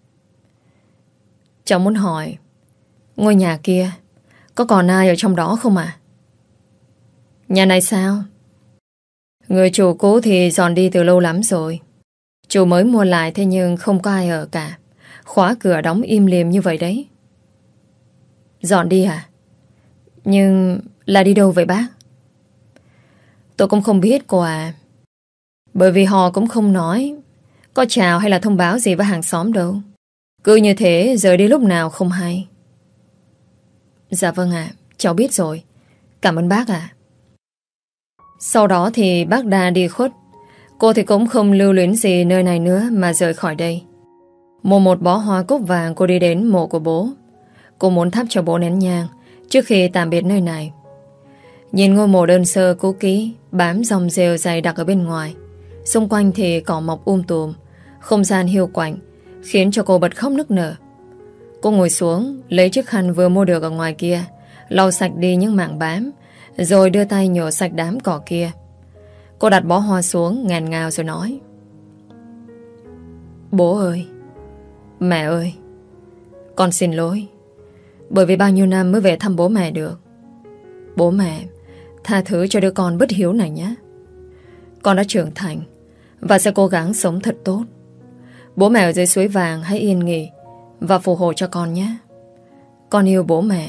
Cháu muốn hỏi, ngôi nhà kia có còn ai ở trong đó không à? Nhà này sao? Người chủ cũ thì dọn đi từ lâu lắm rồi. Chủ mới mua lại thế nhưng không có ai ở cả. Khóa cửa đóng im lìm như vậy đấy. Dọn đi à? Nhưng là đi đâu vậy bác? Tôi cũng không biết cô à. Bởi vì họ cũng không nói, có chào hay là thông báo gì với hàng xóm đâu. Cứ như thế rời đi lúc nào không hay. Dạ vâng ạ, cháu biết rồi. Cảm ơn bác ạ. Sau đó thì bác Đa đi khuất. Cô thì cũng không lưu luyến gì nơi này nữa mà rời khỏi đây. Mua một bó hoa cúc vàng, cô đi đến mộ của bố. Cô muốn thắp cho bố nén nhang trước khi tạm biệt nơi này. Nhìn ngôi mộ đơn sơ cũ kỹ, bám dòng rêu dày đặc ở bên ngoài. Xung quanh thì cỏ mọc tùm, không gian hiu quạnh, khiến cho cô bật khóc nức nở. Cô ngồi xuống, lấy chiếc khăn vừa mua được ở ngoài kia, lau sạch đi những mảng bám, rồi đưa tay nhổ sạch đám cỏ kia. Cô đặt bó hoa xuống, nghẹn ngào rồi nói: Bố ơi, mẹ ơi, con xin lỗi, bởi vì bao nhiêu năm mới về thăm bố mẹ được. Bố mẹ, tha thứ cho đứa con bất hiếu này nhé. Con đã trưởng thành và sẽ cố gắng sống thật tốt. Bố mẹ ở dưới suối vàng hãy yên nghỉ và phù hộ cho con nhé. Con yêu bố mẹ.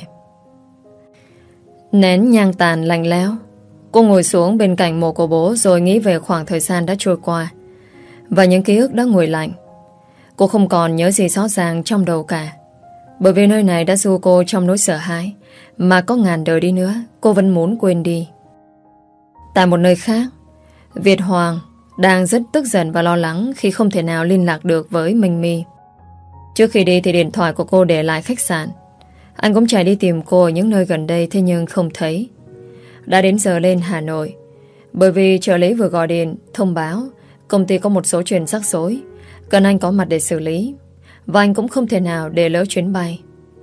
Nén nhang tàn lạnh lẽo, cô ngồi xuống bên cạnh mộ của bố rồi nghĩ về khoảng thời gian đã trôi qua và những ký ức đã nguội lạnh. Cô không còn nhớ gì rõ ràng trong đầu cả, bởi vì nơi này đã du cô trong nỗi sợ hãi mà có ngàn đời đi nữa cô vẫn muốn quên đi. Tại một nơi khác, Việt Hoàng đang rất tức giận và lo lắng khi không thể nào liên lạc được với Minh My. Trước khi đi thì điện thoại của cô để lại khách sạn. Anh cũng chạy đi tìm cô ở những nơi gần đây, thế nhưng không thấy. Đã đến giờ lên Hà Nội, bởi vì trợ lý vừa gọi điện thông báo công ty có một số chuyện rắc rối, cần anh có mặt để xử lý, và anh cũng không thể nào để lỡ chuyến bay.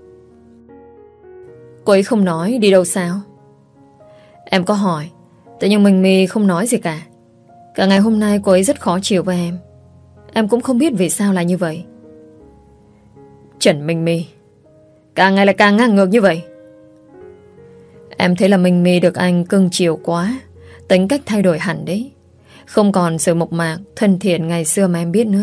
Cô ấy không nói đi đâu sao? Em có hỏi, thế nhưng Minh My không nói gì cả. Cả ngày hôm nay cô ấy rất khó chịu với em. Em cũng không biết vì sao lại như vậy. Trần Minh My càng ngày lại càng ngang ngược như vậy. Em thấy là Minh My được anh cưng chiều quá, tính cách thay đổi hẳn đấy. Không còn sự mộc mạc, thân thiện ngày xưa mà em biết nữa.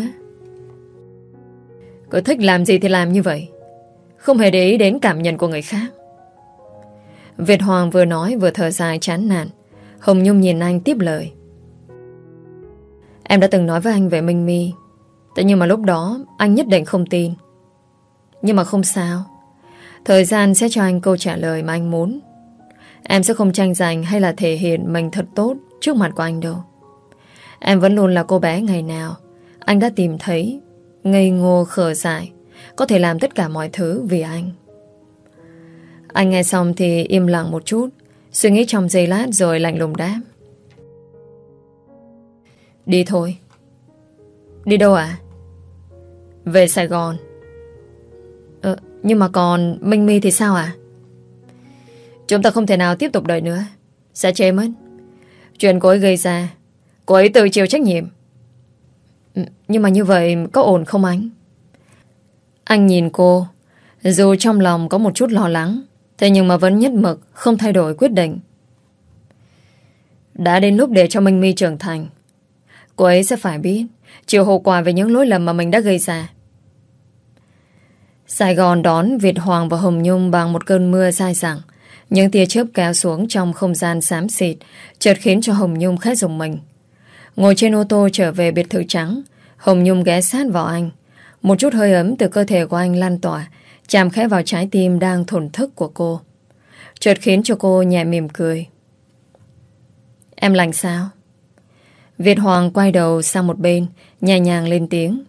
Cứ thích làm gì thì làm như vậy, không hề để ý đến cảm nhận của người khác. Việt Hoàng vừa nói vừa thở dài chán nản. Hồng Nhung nhìn anh tiếp lời: Em đã từng nói với anh về Minh My, thế nhưng mà lúc đó anh nhất định không tin. Nhưng mà không sao, thời gian sẽ cho anh câu trả lời mà anh muốn. Em sẽ không tranh giành hay là thể hiện mình thật tốt trước mặt của anh đâu. Em vẫn luôn là cô bé ngày nào anh đã tìm thấy, ngây ngô khờ dại, có thể làm tất cả mọi thứ vì anh. Anh nghe xong thì im lặng một chút, suy nghĩ trong giây lát rồi lạnh lùng đáp: Đi thôi. Đi đâu ạ? Về Sài Gòn. Nhưng mà còn Minh My thì sao ạ? Chúng ta không thể nào tiếp tục đợi nữa, sẽ trễ mất. Chuyện cô ấy gây ra, cô ấy tự chịu trách nhiệm. Nhưng mà như vậy có ổn không anh? Anh nhìn cô, dù trong lòng có một chút lo lắng, thế nhưng mà vẫn nhất mực không thay đổi quyết định. Đã đến lúc để cho Minh My trưởng thành. Cô ấy sẽ phải biết chịu hậu quả về những lỗi lầm mà mình đã gây ra. Sài Gòn đón Việt Hoàng và Hồng Nhung bằng một cơn mưa dai dẳng. Những tia chớp kéo xuống trong không gian xám xịt, chợt khiến cho Hồng Nhung khẽ rùng mình. Ngồi trên ô tô trở về biệt thự trắng, Hồng Nhung ghé sát vào anh. Một chút hơi ấm từ cơ thể của anh lan tỏa, chạm khẽ vào trái tim đang thổn thức của cô, chợt khiến cho cô nhẹ mỉm cười. Em lành sao? Việt Hoàng quay đầu sang một bên, nhẹ nhàng lên tiếng: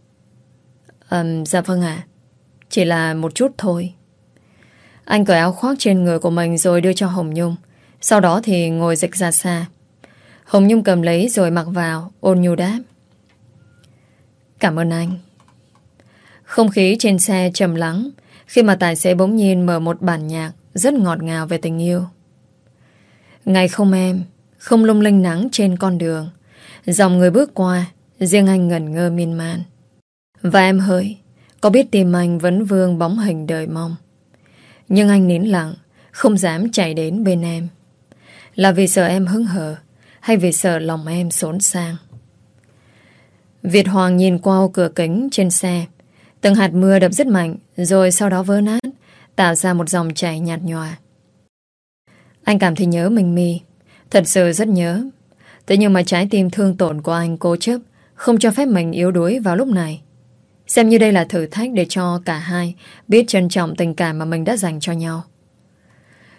Dạ vâng ạ, chỉ là một chút thôi. Anh cởi áo khoác trên người của mình rồi đưa cho Hồng Nhung. Sau đó thì ngồi dịch ra xa. Hồng Nhung cầm lấy rồi mặc vào, ôn nhu đáp: Cảm ơn anh. Không khí trên xe trầm lắng khi mà tài xế bỗng nhiên mở một bản nhạc rất ngọt ngào về tình yêu. Ngày không em, không lung linh nắng trên con đường, dòng người bước qua, riêng anh ngẩn ngơ miên man. Và em hỡi, có biết tim anh vẫn vương bóng hình đời mong. Nhưng anh nín lặng, không dám chạy đến bên em. Là vì sợ em hững hờ, hay vì sợ lòng em xốn sang? Việt Hoàng nhìn qua ô cửa kính trên xe. Từng hạt mưa đập rất mạnh, rồi sau đó vỡ nát, tạo ra một dòng chảy nhạt nhòa. Anh cảm thấy nhớ Minh My, thật sự rất nhớ. Thế nhưng mà trái tim thương tổn của anh cố chấp, không cho phép mình yếu đuối vào lúc này. Xem như đây là thử thách để cho cả hai biết trân trọng tình cảm mà mình đã dành cho nhau.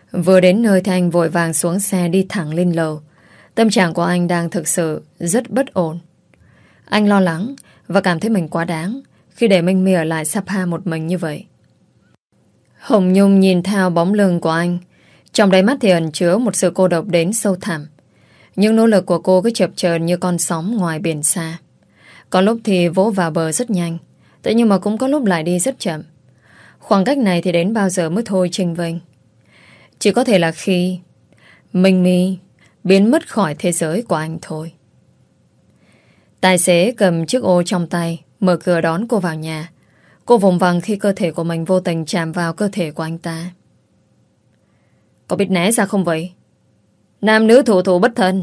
Vừa đến nơi thì anh vội vàng xuống xe đi thẳng lên lầu. Tâm trạng của anh đang thực sự rất bất ổn. Anh lo lắng và cảm thấy mình quá đáng khi để Minh My ở lại Sapa một mình như vậy. Hồng Nhung nhìn theo bóng lưng của anh. Trong đáy mắt thì ẩn chứa một sự cô độc đến sâu thẳm. Những nỗ lực của cô cứ chập chờn như con sóng ngoài biển xa. Có lúc thì vỗ vào bờ rất nhanh, thế nhưng mà cũng có lúc lại đi rất chậm. Khoảng cách này thì đến bao giờ mới thôi chênh vênh. Chỉ có thể là khi Minh My biến mất khỏi thế giới của anh thôi. Tài xế cầm chiếc ô trong tay, mở cửa đón cô vào nhà. Cô vùng vằng khi cơ thể của mình vô tình chạm vào cơ thể của anh ta. Có biết né ra không vậy? Nam nữ thủ thủ bất thân.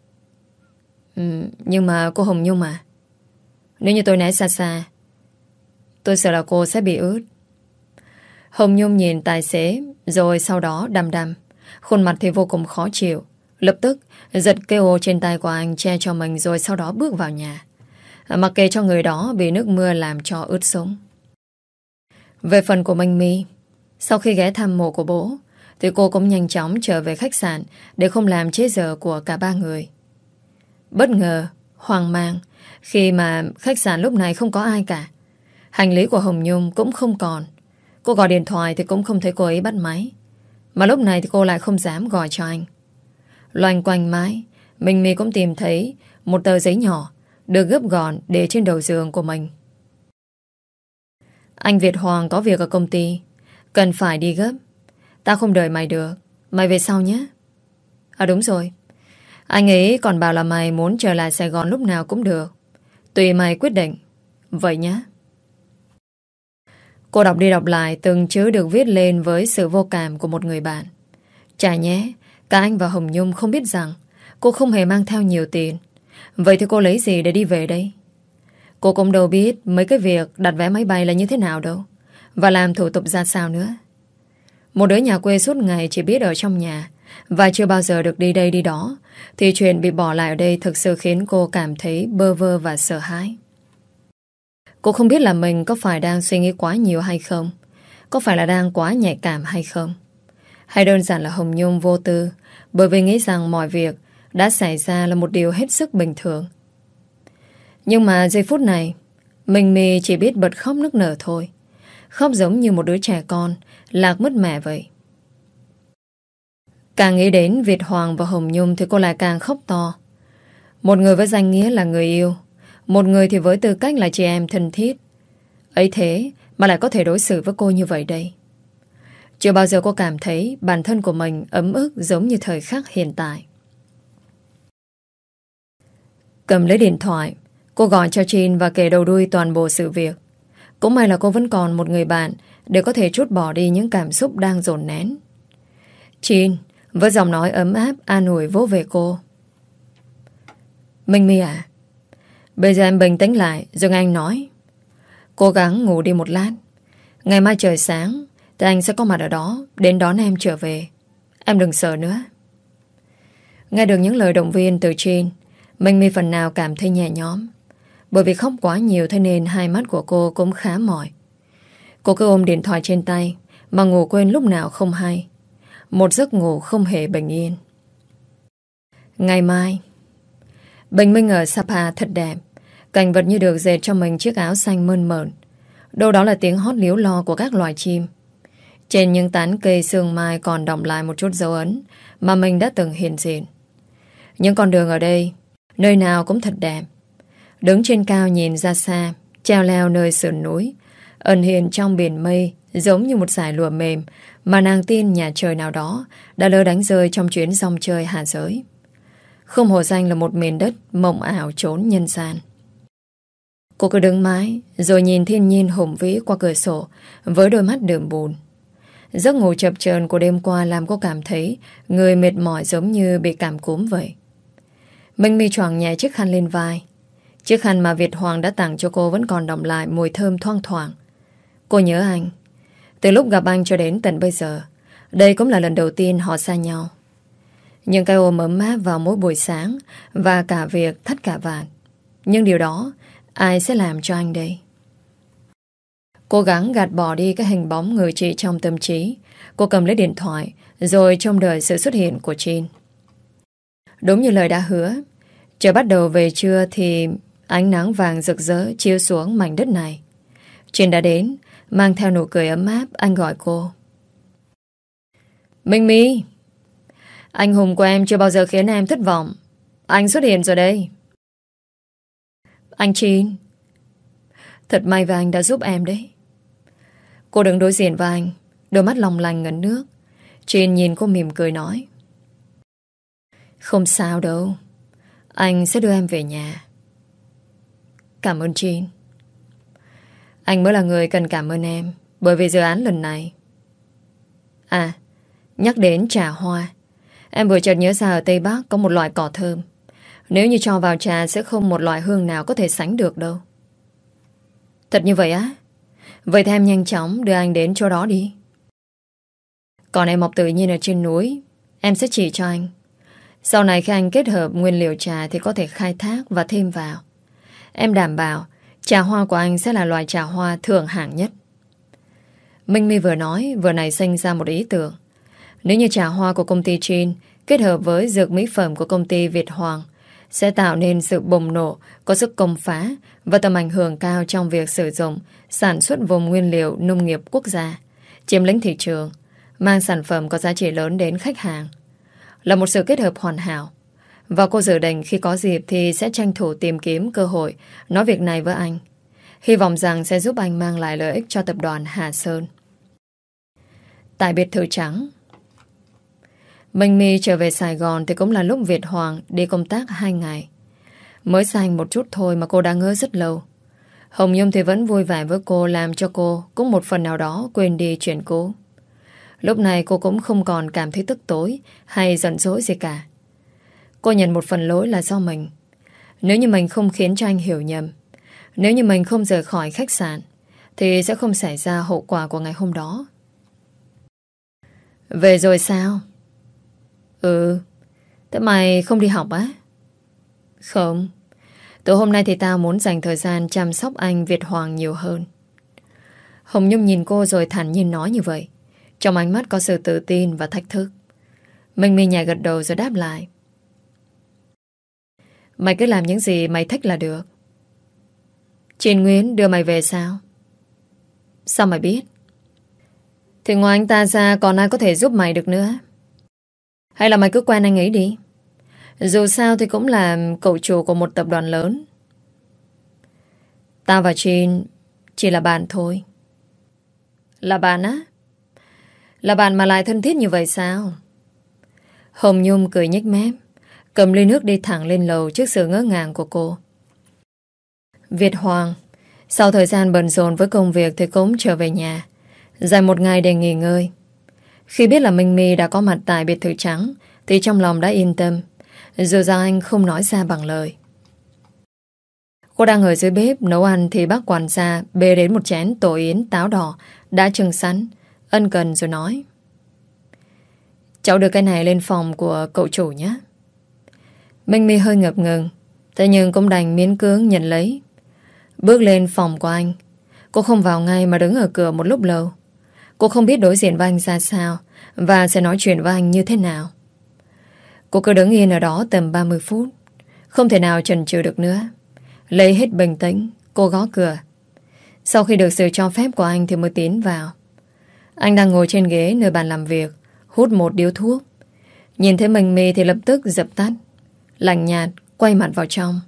Nhưng mà cô Hồng Nhung à, nếu như tôi né xa xa, tôi sợ là cô sẽ bị ướt. Hồng Nhung nhìn tài xế, rồi sau đó đăm đăm. Khuôn mặt thì vô cùng khó chịu. Lập tức giật cái ô trên tay của anh che cho mình, rồi sau đó bước vào nhà, mặc kệ cho người đó bị nước mưa làm cho ướt sũng. Về phần của Minh My, sau khi ghé thăm mộ của bố thì cô cũng nhanh chóng trở về khách sạn để không làm trễ giờ của cả ba người. Bất ngờ, hoang mang khi mà khách sạn lúc này không có ai cả. Hành lý của Hồng Nhung cũng không còn. Cô gọi điện thoại thì cũng không thấy cô ấy bắt máy. Mà lúc này thì cô lại không dám gọi cho anh. Loanh quanh mãi, Minh My cũng tìm thấy một tờ giấy nhỏ được gấp gọn để trên đầu giường của mình. Anh Việt Hoàng có việc ở công ty, cần phải đi gấp. Tao không đợi mày được, mày về sau nhé. À đúng rồi, anh ấy còn bảo là mày muốn trở lại Sài Gòn lúc nào cũng được. Tùy mày quyết định. Vậy nhé. Cô đọc đi đọc lại từng chữ được viết lên với sự vô cảm của một người bạn. Chả nhé, cả anh và Hồng Nhung không biết rằng cô không hề mang theo nhiều tiền. Vậy thì cô lấy gì để đi về đây? Cô cũng đâu biết mấy cái việc đặt vé máy bay là như thế nào đâu, và làm thủ tục ra sao nữa. Một đứa nhà quê suốt ngày chỉ biết ở trong nhà và chưa bao giờ được đi đây đi đó, thì chuyện bị bỏ lại ở đây thực sự khiến cô cảm thấy bơ vơ và sợ hãi. Cô không biết là mình có phải đang suy nghĩ quá nhiều hay không, có phải là đang quá nhạy cảm hay không, hay đơn giản là Hồng Nhung vô tư bởi vì nghĩ rằng mọi việc đã xảy ra là một điều hết sức bình thường. Nhưng mà giây phút này Minh My chỉ biết bật khóc nức nở thôi. Khóc giống như một đứa trẻ con lạc mất mẹ vậy. Càng nghĩ đến Việt Hoàng và Hồng Nhung thì cô lại càng khóc to. Một người với danh nghĩa là người yêu, một người thì với tư cách là chị em thân thiết. Ấy thế mà lại có thể đối xử với cô như vậy đây. Chưa bao giờ cô cảm thấy bản thân của mình ấm ức giống như thời khắc hiện tại. Cầm lấy điện thoại, cô gọi cho Chin và kể đầu đuôi toàn bộ sự việc. Cũng may là cô vẫn còn một người bạn để có thể trút bỏ đi những cảm xúc đang dồn nén. Chin với giọng nói ấm áp an ủi vỗ về cô. Minh My à, bây giờ em bình tĩnh lại rồi anh nói. Cố gắng ngủ đi một lát. Ngày mai trời sáng thì anh sẽ có mặt ở đó đến đón em trở về. Em đừng sợ nữa. Nghe được những lời động viên từ Chin, Minh My phần nào cảm thấy nhẹ nhõm. Bởi vì khóc quá nhiều thế nên hai mắt của cô cũng khá mỏi. Cô cứ ôm điện thoại trên tay mà ngủ quên lúc nào không hay. Một giấc ngủ không hề bình yên. Ngày mai, bình minh ở Sapa thật đẹp. Cảnh vật như được dệt cho mình chiếc áo xanh mơn mởn. Đâu đó là tiếng hót líu lo của các loài chim. Trên những tán cây sương mai còn đọng lại một chút dấu ấn mà mình đã từng hiện diện. Những con đường ở đây, nơi nào cũng thật đẹp. Đứng trên cao nhìn ra xa, treo leo nơi sườn núi, ẩn hiện trong biển mây giống như một dải lụa mềm mà nàng tin nhà trời nào đó đã lỡ đánh rơi trong chuyến dòng chơi hạ giới. Không hổ danh là một miền đất mộng ảo trốn nhân gian. Cô cứ đứng mãi rồi nhìn thiên nhiên hùng vĩ qua cửa sổ với đôi mắt đượm buồn. Giấc ngủ chập chờn của đêm qua làm cô cảm thấy người mệt mỏi giống như bị cảm cúm vậy. Minh My choàng nhẹ chiếc khăn lên vai. Chiếc khăn mà Việt Hoàng đã tặng cho cô vẫn còn đọng lại mùi thơm thoang thoảng. Cô nhớ anh. Từ lúc gặp anh cho đến tận bây giờ, đây cũng là lần đầu tiên họ xa nhau. Những cái ôm ấm áp vào mỗi buổi sáng và cả việc thắt cả vạt. Nhưng điều đó ai sẽ làm cho anh đây? Cố gắng gạt bỏ đi cái hình bóng người chị trong tâm trí. Cô cầm lấy điện thoại rồi trông đợi sự xuất hiện của Chin. Đúng như lời đã hứa, trời bắt đầu về trưa thì ánh nắng vàng rực rỡ chiếu xuống mảnh đất này. Chin đã đến, mang theo nụ cười ấm áp. Anh gọi cô. Minh My, anh hùng của em chưa bao giờ khiến em thất vọng. Anh xuất hiện rồi đây. Anh Chin, thật may và anh đã giúp em đấy. Cô đứng đối diện với anh, đôi mắt long lanh ngấn nước. Chin nhìn cô mỉm cười nói. Không sao đâu, anh sẽ đưa em về nhà. Cảm ơn Chin. Anh mới là người cần cảm ơn em, bởi vì dự án lần này. À, nhắc đến trà hoa, em vừa chợt nhớ ra ở Tây Bắc có một loại cỏ thơm. Nếu như cho vào trà sẽ không một loại hương nào có thể sánh được đâu. Thật như vậy á? Vậy thì em nhanh chóng đưa anh đến chỗ đó đi. Còn em mọc tự nhiên ở trên núi, em sẽ chỉ cho anh. Sau này khi anh kết hợp nguyên liệu trà thì có thể khai thác và thêm vào. Em đảm bảo trà hoa của anh sẽ là loại trà hoa thượng hạng nhất. Minh My vừa nói vừa nảy sinh ra một ý tưởng. Nếu như trà hoa của công ty Chin kết hợp với dược mỹ phẩm của công ty Việt Hoàng sẽ tạo nên sự bùng nổ, có sức công phá và tầm ảnh hưởng cao trong việc sử dụng, sản xuất vùng nguyên liệu nông nghiệp quốc gia, chiếm lĩnh thị trường, mang sản phẩm có giá trị lớn đến khách hàng. Là một sự kết hợp hoàn hảo. Và cô dự định khi có dịp thì sẽ tranh thủ tìm kiếm cơ hội nói việc này với anh. Hy vọng rằng sẽ giúp anh mang lại lợi ích cho tập đoàn Hà Sơn. Tại biệt thự trắng, Minh My trở về Sài Gòn thì cũng là lúc Việt Hoàng đi công tác 2 ngày. Mới xa anh một chút thôi mà cô đã ngỡ rất lâu. Hồng Nhung thì vẫn vui vẻ với cô, làm cho cô cũng một phần nào đó quên đi chuyện cũ. Lúc này cô cũng không còn cảm thấy tức tối hay giận dỗi gì cả. Cô nhận một phần lỗi là do mình. Nếu như mình không khiến cho anh hiểu nhầm, nếu như mình không rời khỏi khách sạn thì sẽ không xảy ra hậu quả của ngày hôm đó. Về rồi sao? Ừ. Thế mày không đi học á? Không. Từ hôm nay thì tao muốn dành thời gian chăm sóc anh Việt Hoàng nhiều hơn. Hồng Nhung nhìn cô rồi thản nhiên nói như vậy. Trong ánh mắt có sự tự tin và thách thức. Minh My nhẹ gật đầu rồi đáp lại. Mày cứ làm những gì mày thích là được. Trình Nguyễn đưa mày về sao? Sao mày biết? Thì ngoài anh ta ra còn ai có thể giúp mày được nữa? Hay là mày cứ quen anh ấy đi. Dù sao thì cũng là cậu chủ của một tập đoàn lớn. Tao và Chin chỉ là bạn thôi. Là bạn á? Là bạn mà lại thân thiết như vậy sao? Hồng Nhung cười nhếch mép, cầm ly nước đi thẳng lên lầu trước sự ngỡ ngàng của cô. Việt Hoàng sau thời gian bận rộn với công việc thì cũng trở về nhà, dành một ngày để nghỉ ngơi. Khi biết là Minh My đã có mặt tại biệt thự trắng thì trong lòng đã yên tâm, dù rằng anh không nói ra bằng lời. Cô đang ở dưới bếp nấu ăn thì bác quản gia bê đến một chén tổ yến táo đỏ đã trưng sẵn, ân cần rồi nói. Cháu đưa cái này lên phòng của cậu chủ nhé. Minh My hơi ngập ngừng, thế nhưng cũng đành miễn cưỡng nhận lấy. Bước lên phòng của anh, cô không vào ngay mà đứng ở cửa một lúc lâu. Cô không biết đối diện với anh ra sao và sẽ nói chuyện với anh như thế nào. Cô cứ đứng yên ở đó tầm 30 phút, không thể nào chần chừ được nữa. Lấy hết bình tĩnh, cô gõ cửa. Sau khi được sự cho phép của anh thì mới tiến vào. Anh đang ngồi trên ghế nơi bàn làm việc, hút một điếu thuốc. Nhìn thấy Minh My thì lập tức dập tắt, lạnh nhạt quay mặt vào trong.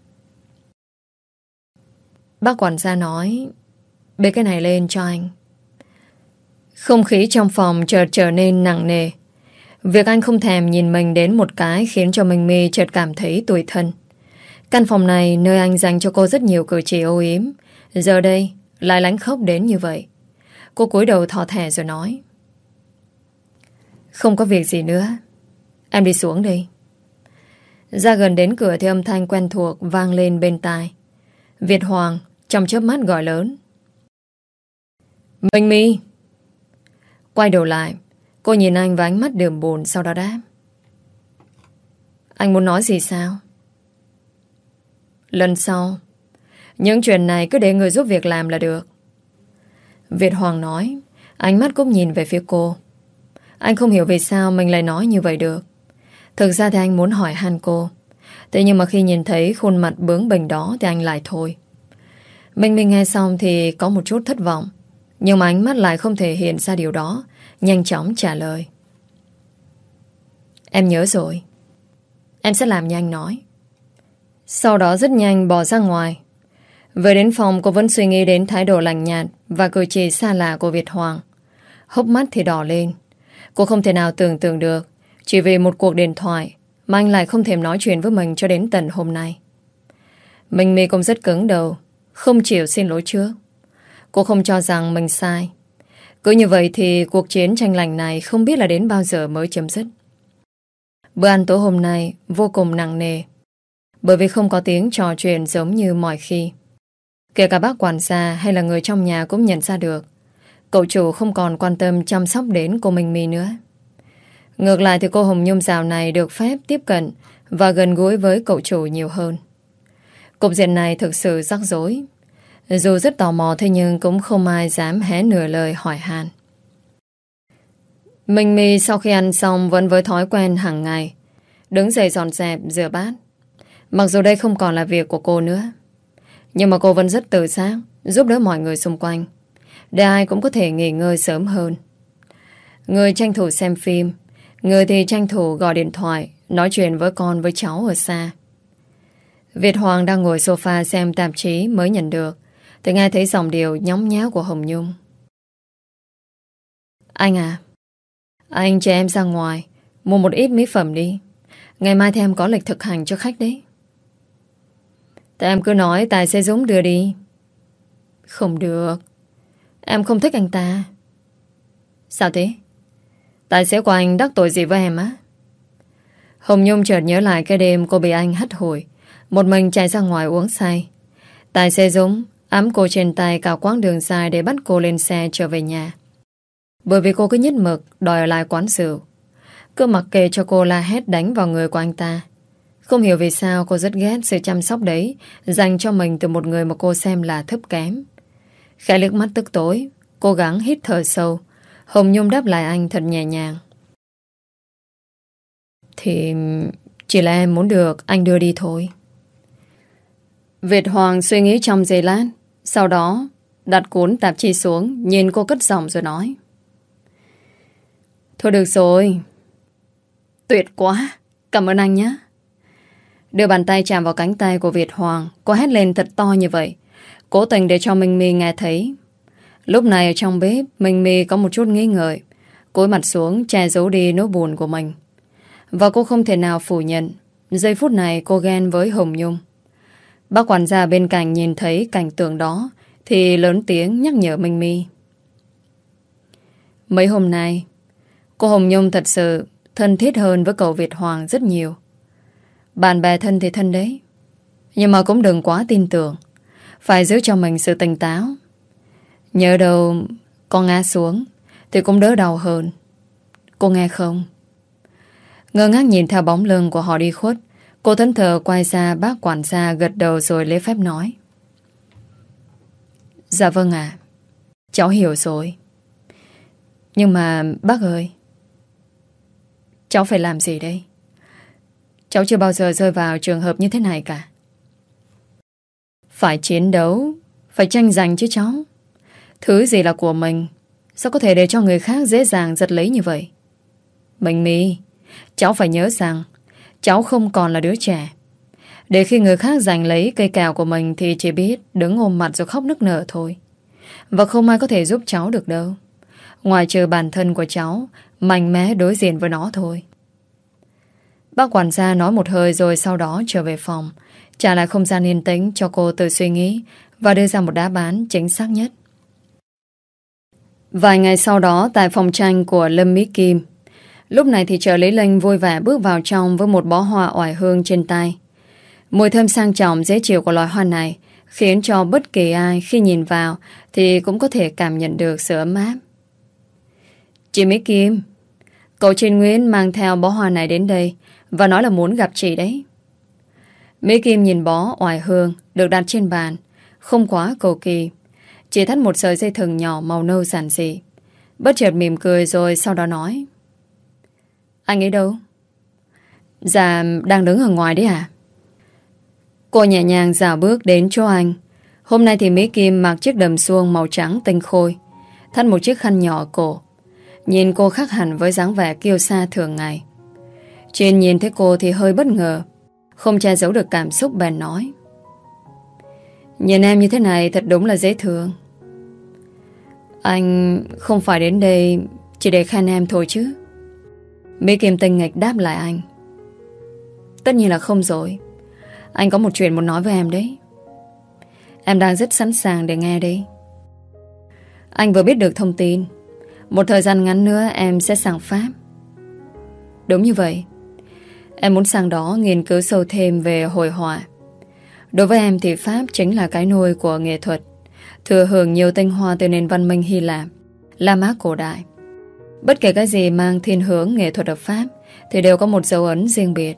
Bác quản gia nói, bê cái này lên cho anh. Không khí trong phòng chợt trở nên nặng nề. Việc anh không thèm nhìn mình đến một cái khiến cho Minh My chợt cảm thấy tủi thân. Căn phòng này nơi anh dành cho cô rất nhiều cử chỉ âu yếm, giờ đây lại lánh khóc đến như vậy. Cô cúi đầu thò thẻ rồi nói. Không có việc gì nữa, em đi xuống đi. Ra gần đến cửa thì âm thanh quen thuộc vang lên bên tai. Việt Hoàng trong chớp mắt gọi lớn. Minh My. Quay đầu lại, cô nhìn anh với ánh mắt đượm buồn, sau đó đáp. Anh muốn nói gì sao? Lần sau những chuyện này cứ để người giúp việc làm là được. Việt Hoàng nói, ánh mắt cũng nhìn về phía cô. Anh không hiểu vì sao mình lại nói như vậy được. Thực ra thì anh muốn hỏi han cô. Thế nhưng mà khi nhìn thấy khuôn mặt bướng bỉnh đó thì anh lại thôi. Mình nghe xong thì có một chút thất vọng. Nhưng mà ánh mắt lại không thể hiện ra điều đó. Nhanh chóng trả lời. Em nhớ rồi. Em sẽ làm như anh nói. Sau đó rất nhanh bỏ ra ngoài. Về đến phòng, cô vẫn suy nghĩ đến thái độ lạnh nhạt và cử chỉ xa lạ của Việt Hoàng. Hốc mắt thì đỏ lên. Cô không thể nào tưởng tượng được, chỉ vì một cuộc điện thoại mà anh lại không thèm nói chuyện với mình cho đến tận hôm nay. Mình cũng rất cứng đầu, không chịu xin lỗi trước. Cô không cho rằng mình sai. Cứ như vậy thì cuộc chiến tranh lạnh này không biết là đến bao giờ mới chấm dứt. Bữa ăn tối hôm nay vô cùng nặng nề, bởi vì không có tiếng trò chuyện giống như mọi khi. Kể cả bác quản gia hay là người trong nhà cũng nhận ra được cậu chủ không còn quan tâm chăm sóc đến cô Minh My nữa. Ngược lại thì cô Hồng Nhung dạo này được phép tiếp cận và gần gũi với cậu chủ nhiều hơn. Cục diện này thực sự rắc rối. Dù rất tò mò thế nhưng cũng không ai dám hé nửa lời hỏi han. Minh My sau khi ăn xong vẫn với thói quen hàng ngày đứng dậy dọn dẹp, rửa bát. Mặc dù đây không còn là việc của cô nữa, nhưng mà cô vẫn rất tự giác giúp đỡ mọi người xung quanh, để ai cũng có thể nghỉ ngơi sớm hơn. Người tranh thủ xem phim, người thì tranh thủ gọi điện thoại nói chuyện với con với cháu ở xa. Việt Hoàng đang ngồi sofa xem tạp chí mới nhận được thì nghe thấy giọng điệu nhõng nhẽo của Hồng Nhung. Anh à, anh cho em ra ngoài mua một ít mỹ phẩm đi. Ngày mai thì em có lịch thực hành cho khách đấy. Thì em cứ nói tài xế Dũng đưa đi. Không được, em không thích anh ta. Sao thế? Tài xế của anh đắc tội gì với em á? Hồng Nhung chợt nhớ lại cái đêm cô bị anh hất hủi, một mình chạy ra ngoài uống say. Tài xế Dũng ẵm cô trên tay cả quãng đường dài để bắt cô lên xe trở về nhà. Bởi vì cô cứ nhất mực đòi ở lại quán rượu, cứ mặc kệ cho cô la hét đánh vào người của anh ta. Không hiểu vì sao cô rất ghét sự chăm sóc đấy dành cho mình từ một người mà cô xem là thấp kém. Khẽ liếc mắt tức tối, cố gắng hít thở sâu. Hồng Nhung đáp lại anh thật nhẹ nhàng. Thì chỉ là em muốn được anh đưa đi thôi. Việt Hoàng suy nghĩ trong giây lát, sau đó đặt cuốn tạp chí xuống, nhìn cô cất giọng rồi nói. Thôi được rồi. Tuyệt quá, cảm ơn anh nhé. Đưa bàn tay chạm vào cánh tay của Việt Hoàng, cô hét lên thật to như vậy, cố tình để cho Minh My nghe thấy. Lúc này ở trong bếp, Minh My có một chút nghi ngờ, cúi mặt xuống che giấu đi nỗi buồn của mình. Và cô không thể nào phủ nhận giây phút này cô ghen với Hồng Nhung. Bác quản gia bên cạnh nhìn thấy cảnh tượng đó thì lớn tiếng nhắc nhở Minh My. Mấy hôm nay cô Hồng Nhung thật sự thân thiết hơn với cậu Việt Hoàng rất nhiều. Bạn bè thân thì thân đấy, nhưng mà cũng đừng quá tin tưởng, phải giữ cho mình sự tỉnh táo. Nhớ đâu con ngã xuống thì cũng đỡ đau hơn. Cô nghe không? Ngơ ngác nhìn theo bóng lưng của họ đi khuất, cô thẫn thờ quay ra bác quản gia gật đầu rồi lễ phép nói. Dạ vâng ạ, cháu hiểu rồi. Nhưng mà bác ơi, cháu phải làm gì đây? Cháu chưa bao giờ rơi vào trường hợp như thế này cả. Phải chiến đấu, phải tranh giành chứ cháu. Thứ gì là của mình, sao có thể để cho người khác dễ dàng giật lấy như vậy? Minh My, cháu phải nhớ rằng cháu không còn là đứa trẻ. Để khi người khác giành lấy cây cào của mình thì chỉ biết đứng ôm mặt rồi khóc nức nở thôi. Và không ai có thể giúp cháu được đâu, ngoài trừ bản thân của cháu mạnh mẽ đối diện với nó thôi. Bác quản gia nói một hơi rồi sau đó trở về phòng, trả lại không gian yên tĩnh cho cô tự suy nghĩ và đưa ra một đáp án chính xác nhất. Vài ngày sau đó, tại phòng tranh của Lâm Mỹ Kim, lúc này thì Trợ Lý Linh vui vẻ bước vào trong với một bó hoa oải hương trên tay. Mùi thơm sang trọng dễ chịu của loài hoa này khiến cho bất kỳ ai khi nhìn vào thì cũng có thể cảm nhận được sự ấm áp. Chị Mỹ Kim, cậu Trinh Nguyễn mang theo bó hoa này đến đây và nói là muốn gặp chị đấy. Mỹ Kim nhìn bó oải hương được đặt trên bàn, không quá cầu kỳ, chỉ thắt một sợi dây thừng nhỏ màu nâu giản dị. Bất chợt mỉm cười rồi sau đó nói. Anh ấy đâu? Dạ đang đứng ở ngoài đấy à? Cô nhẹ nhàng dạo bước đến chỗ anh. Hôm nay thì Mỹ Kim mặc chiếc đầm suông màu trắng tinh khôi, thắt một chiếc khăn nhỏ cổ. Nhìn cô khác hẳn với dáng vẻ kiêu sa thường ngày. Trên nhìn thấy cô thì hơi bất ngờ, không che giấu được cảm xúc bèn nói: nhìn em như thế này thật đúng là dễ thương. Anh không phải đến đây chỉ để khen em thôi chứ? Mỹ Kim tinh nghịch đáp lại anh: tất nhiên là không rồi. Anh có một chuyện muốn nói với em đấy. Em đang rất sẵn sàng để nghe đấy. Anh vừa biết được thông tin, một thời gian ngắn nữa em sẽ sang Pháp. Đúng như vậy. Em muốn sang đó nghiên cứu sâu thêm về hội họa. Đối với em thì Pháp chính là cái nôi của nghệ thuật, thừa hưởng nhiều tinh hoa từ nền văn minh Hy Lạp, La Mã cổ đại. Bất kể cái gì mang thiên hướng nghệ thuật ở Pháp thì đều có một dấu ấn riêng biệt.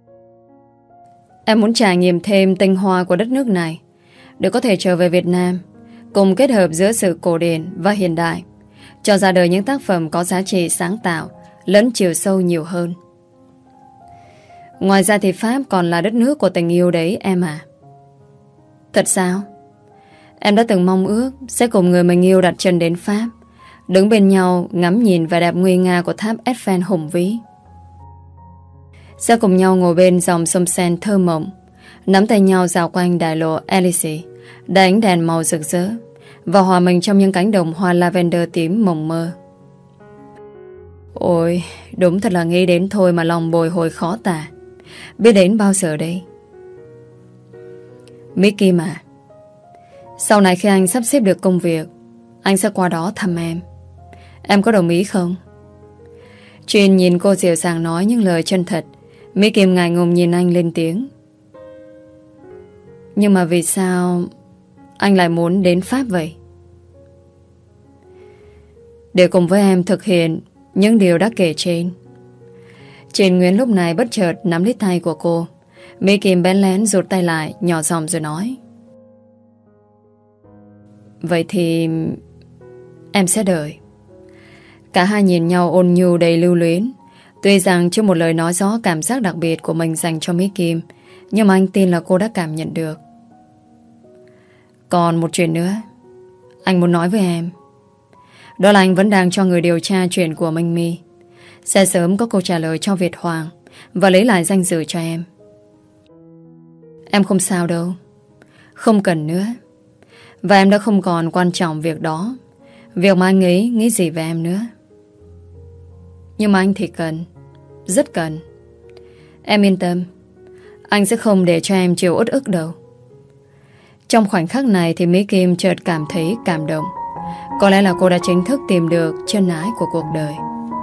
Em muốn trải nghiệm thêm tinh hoa của đất nước này để có thể trở về Việt Nam, cùng kết hợp giữa sự cổ điển và hiện đại, cho ra đời những tác phẩm có giá trị sáng tạo lẫn chiều sâu nhiều hơn. Ngoài ra thì Pháp còn là đất nước của tình yêu đấy em à. Thật sao? Em đã từng mong ước sẽ cùng người mình yêu đặt chân đến Pháp, đứng bên nhau ngắm nhìn vẻ đẹp nguy nga của tháp Eiffel hùng vĩ. Sẽ cùng nhau ngồi bên dòng sông Seine thơ mộng, nắm tay nhau dạo quanh đại lộ Élysée, đánh đèn màu rực rỡ và hòa mình trong những cánh đồng hoa lavender tím mộng mơ. Ôi, đúng thật là nghĩ đến thôi mà lòng bồi hồi khó tả. Biết đến bao giờ đây? Mỹ Kim à, sau này khi anh sắp xếp được công việc, anh sẽ qua đó thăm em. Em có đồng ý không? Chuyên nhìn cô dịu dàng nói những lời chân thật. Mỹ Kim ngại ngùng nhìn anh lên tiếng: nhưng mà vì sao anh lại muốn đến Pháp vậy? Để cùng với em thực hiện những điều đã kể trên. Trên Nguyễn lúc này bất chợt nắm lấy tay của cô. Mỹ Kim bén lén rụt tay lại, nhỏ giọng rồi nói: vậy thì em sẽ đợi. Cả hai nhìn nhau ôn nhu đầy lưu luyến. Tuy rằng chưa một lời nói rõ cảm giác đặc biệt của mình dành cho Mỹ Kim, nhưng mà anh tin là cô đã cảm nhận được. Còn một chuyện nữa anh muốn nói với em. Đó là anh vẫn đang cho người điều tra chuyện của Minh My. Sẽ sớm có câu trả lời cho Việt Hoàng và lấy lại danh dự cho em. Em không sao đâu, không cần nữa. Và em đã không còn quan trọng việc đó, việc mà anh ấy nghĩ gì về em nữa. Nhưng mà anh thì cần, rất cần. Em yên tâm, anh sẽ không để cho em chịu uất ức đâu. Trong khoảnh khắc này thì Mỹ Kim chợt cảm thấy cảm động. Có lẽ là cô đã chính thức tìm được chân ái của cuộc đời.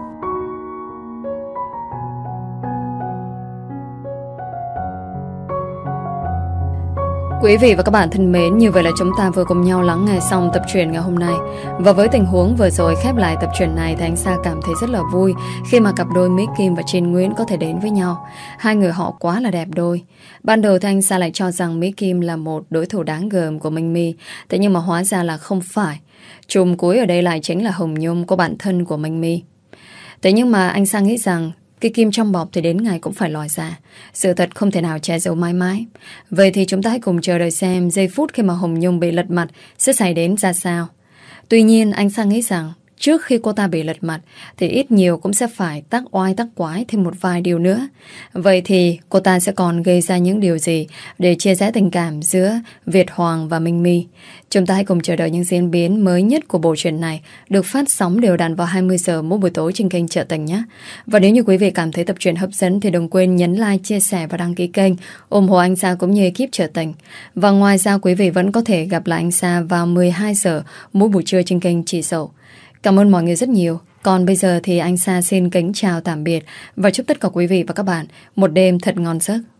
Quý vị và các bạn thân mến, như vậy là chúng ta vừa cùng nhau lắng nghe xong tập truyện ngày hôm nay. Và với tình huống vừa rồi khép lại tập truyện này thì anh Sa cảm thấy rất là vui khi mà cặp đôi Mỹ Kim và Trinh Nguyễn có thể đến với nhau. Hai người họ quá là đẹp đôi. Ban đầu thì anh Sa lại cho rằng Mỹ Kim là một đối thủ đáng gờm của Minh My, thế nhưng mà hóa ra là không phải. Trùm cuối ở đây lại chính là Hồng Nhung, cô bạn thân của Minh My. Thế nhưng mà anh Sa nghĩ rằng cái kim trong bọc thì đến ngày cũng phải lòi ra. Sự thật không thể nào che giấu mãi mãi. Vậy thì chúng ta hãy cùng chờ đợi xem giây phút khi mà Hồng Nhung bị lật mặt sẽ xảy đến ra sao. Tuy nhiên anh Sang nghĩ rằng trước khi cô ta bị lật mặt thì ít nhiều cũng sẽ phải tắc oai tắc quái thêm một vài điều nữa. Vậy thì cô ta sẽ còn gây ra những điều gì để chia sẻ tình cảm giữa Việt Hoàng và Minh My? Chúng ta hãy cùng chờ đợi những diễn biến mới nhất của bộ truyện này được phát sóng đều đặn vào 20 giờ mỗi buổi tối trên kênh Chợ Tình nhé. Và nếu như quý vị cảm thấy tập truyện hấp dẫn thì đừng quên nhấn like, chia sẻ và đăng ký kênh, ủng hộ anh Sa cũng như ekip Chợ Tình. Và ngoài ra quý vị vẫn có thể gặp lại anh Sa vào 12 giờ mỗi buổi trưa trên kênh Chị Sầu. Cảm ơn mọi người rất nhiều. Còn bây giờ thì anh Sa xin kính chào tạm biệt và chúc tất cả quý vị và các bạn một đêm thật ngon giấc.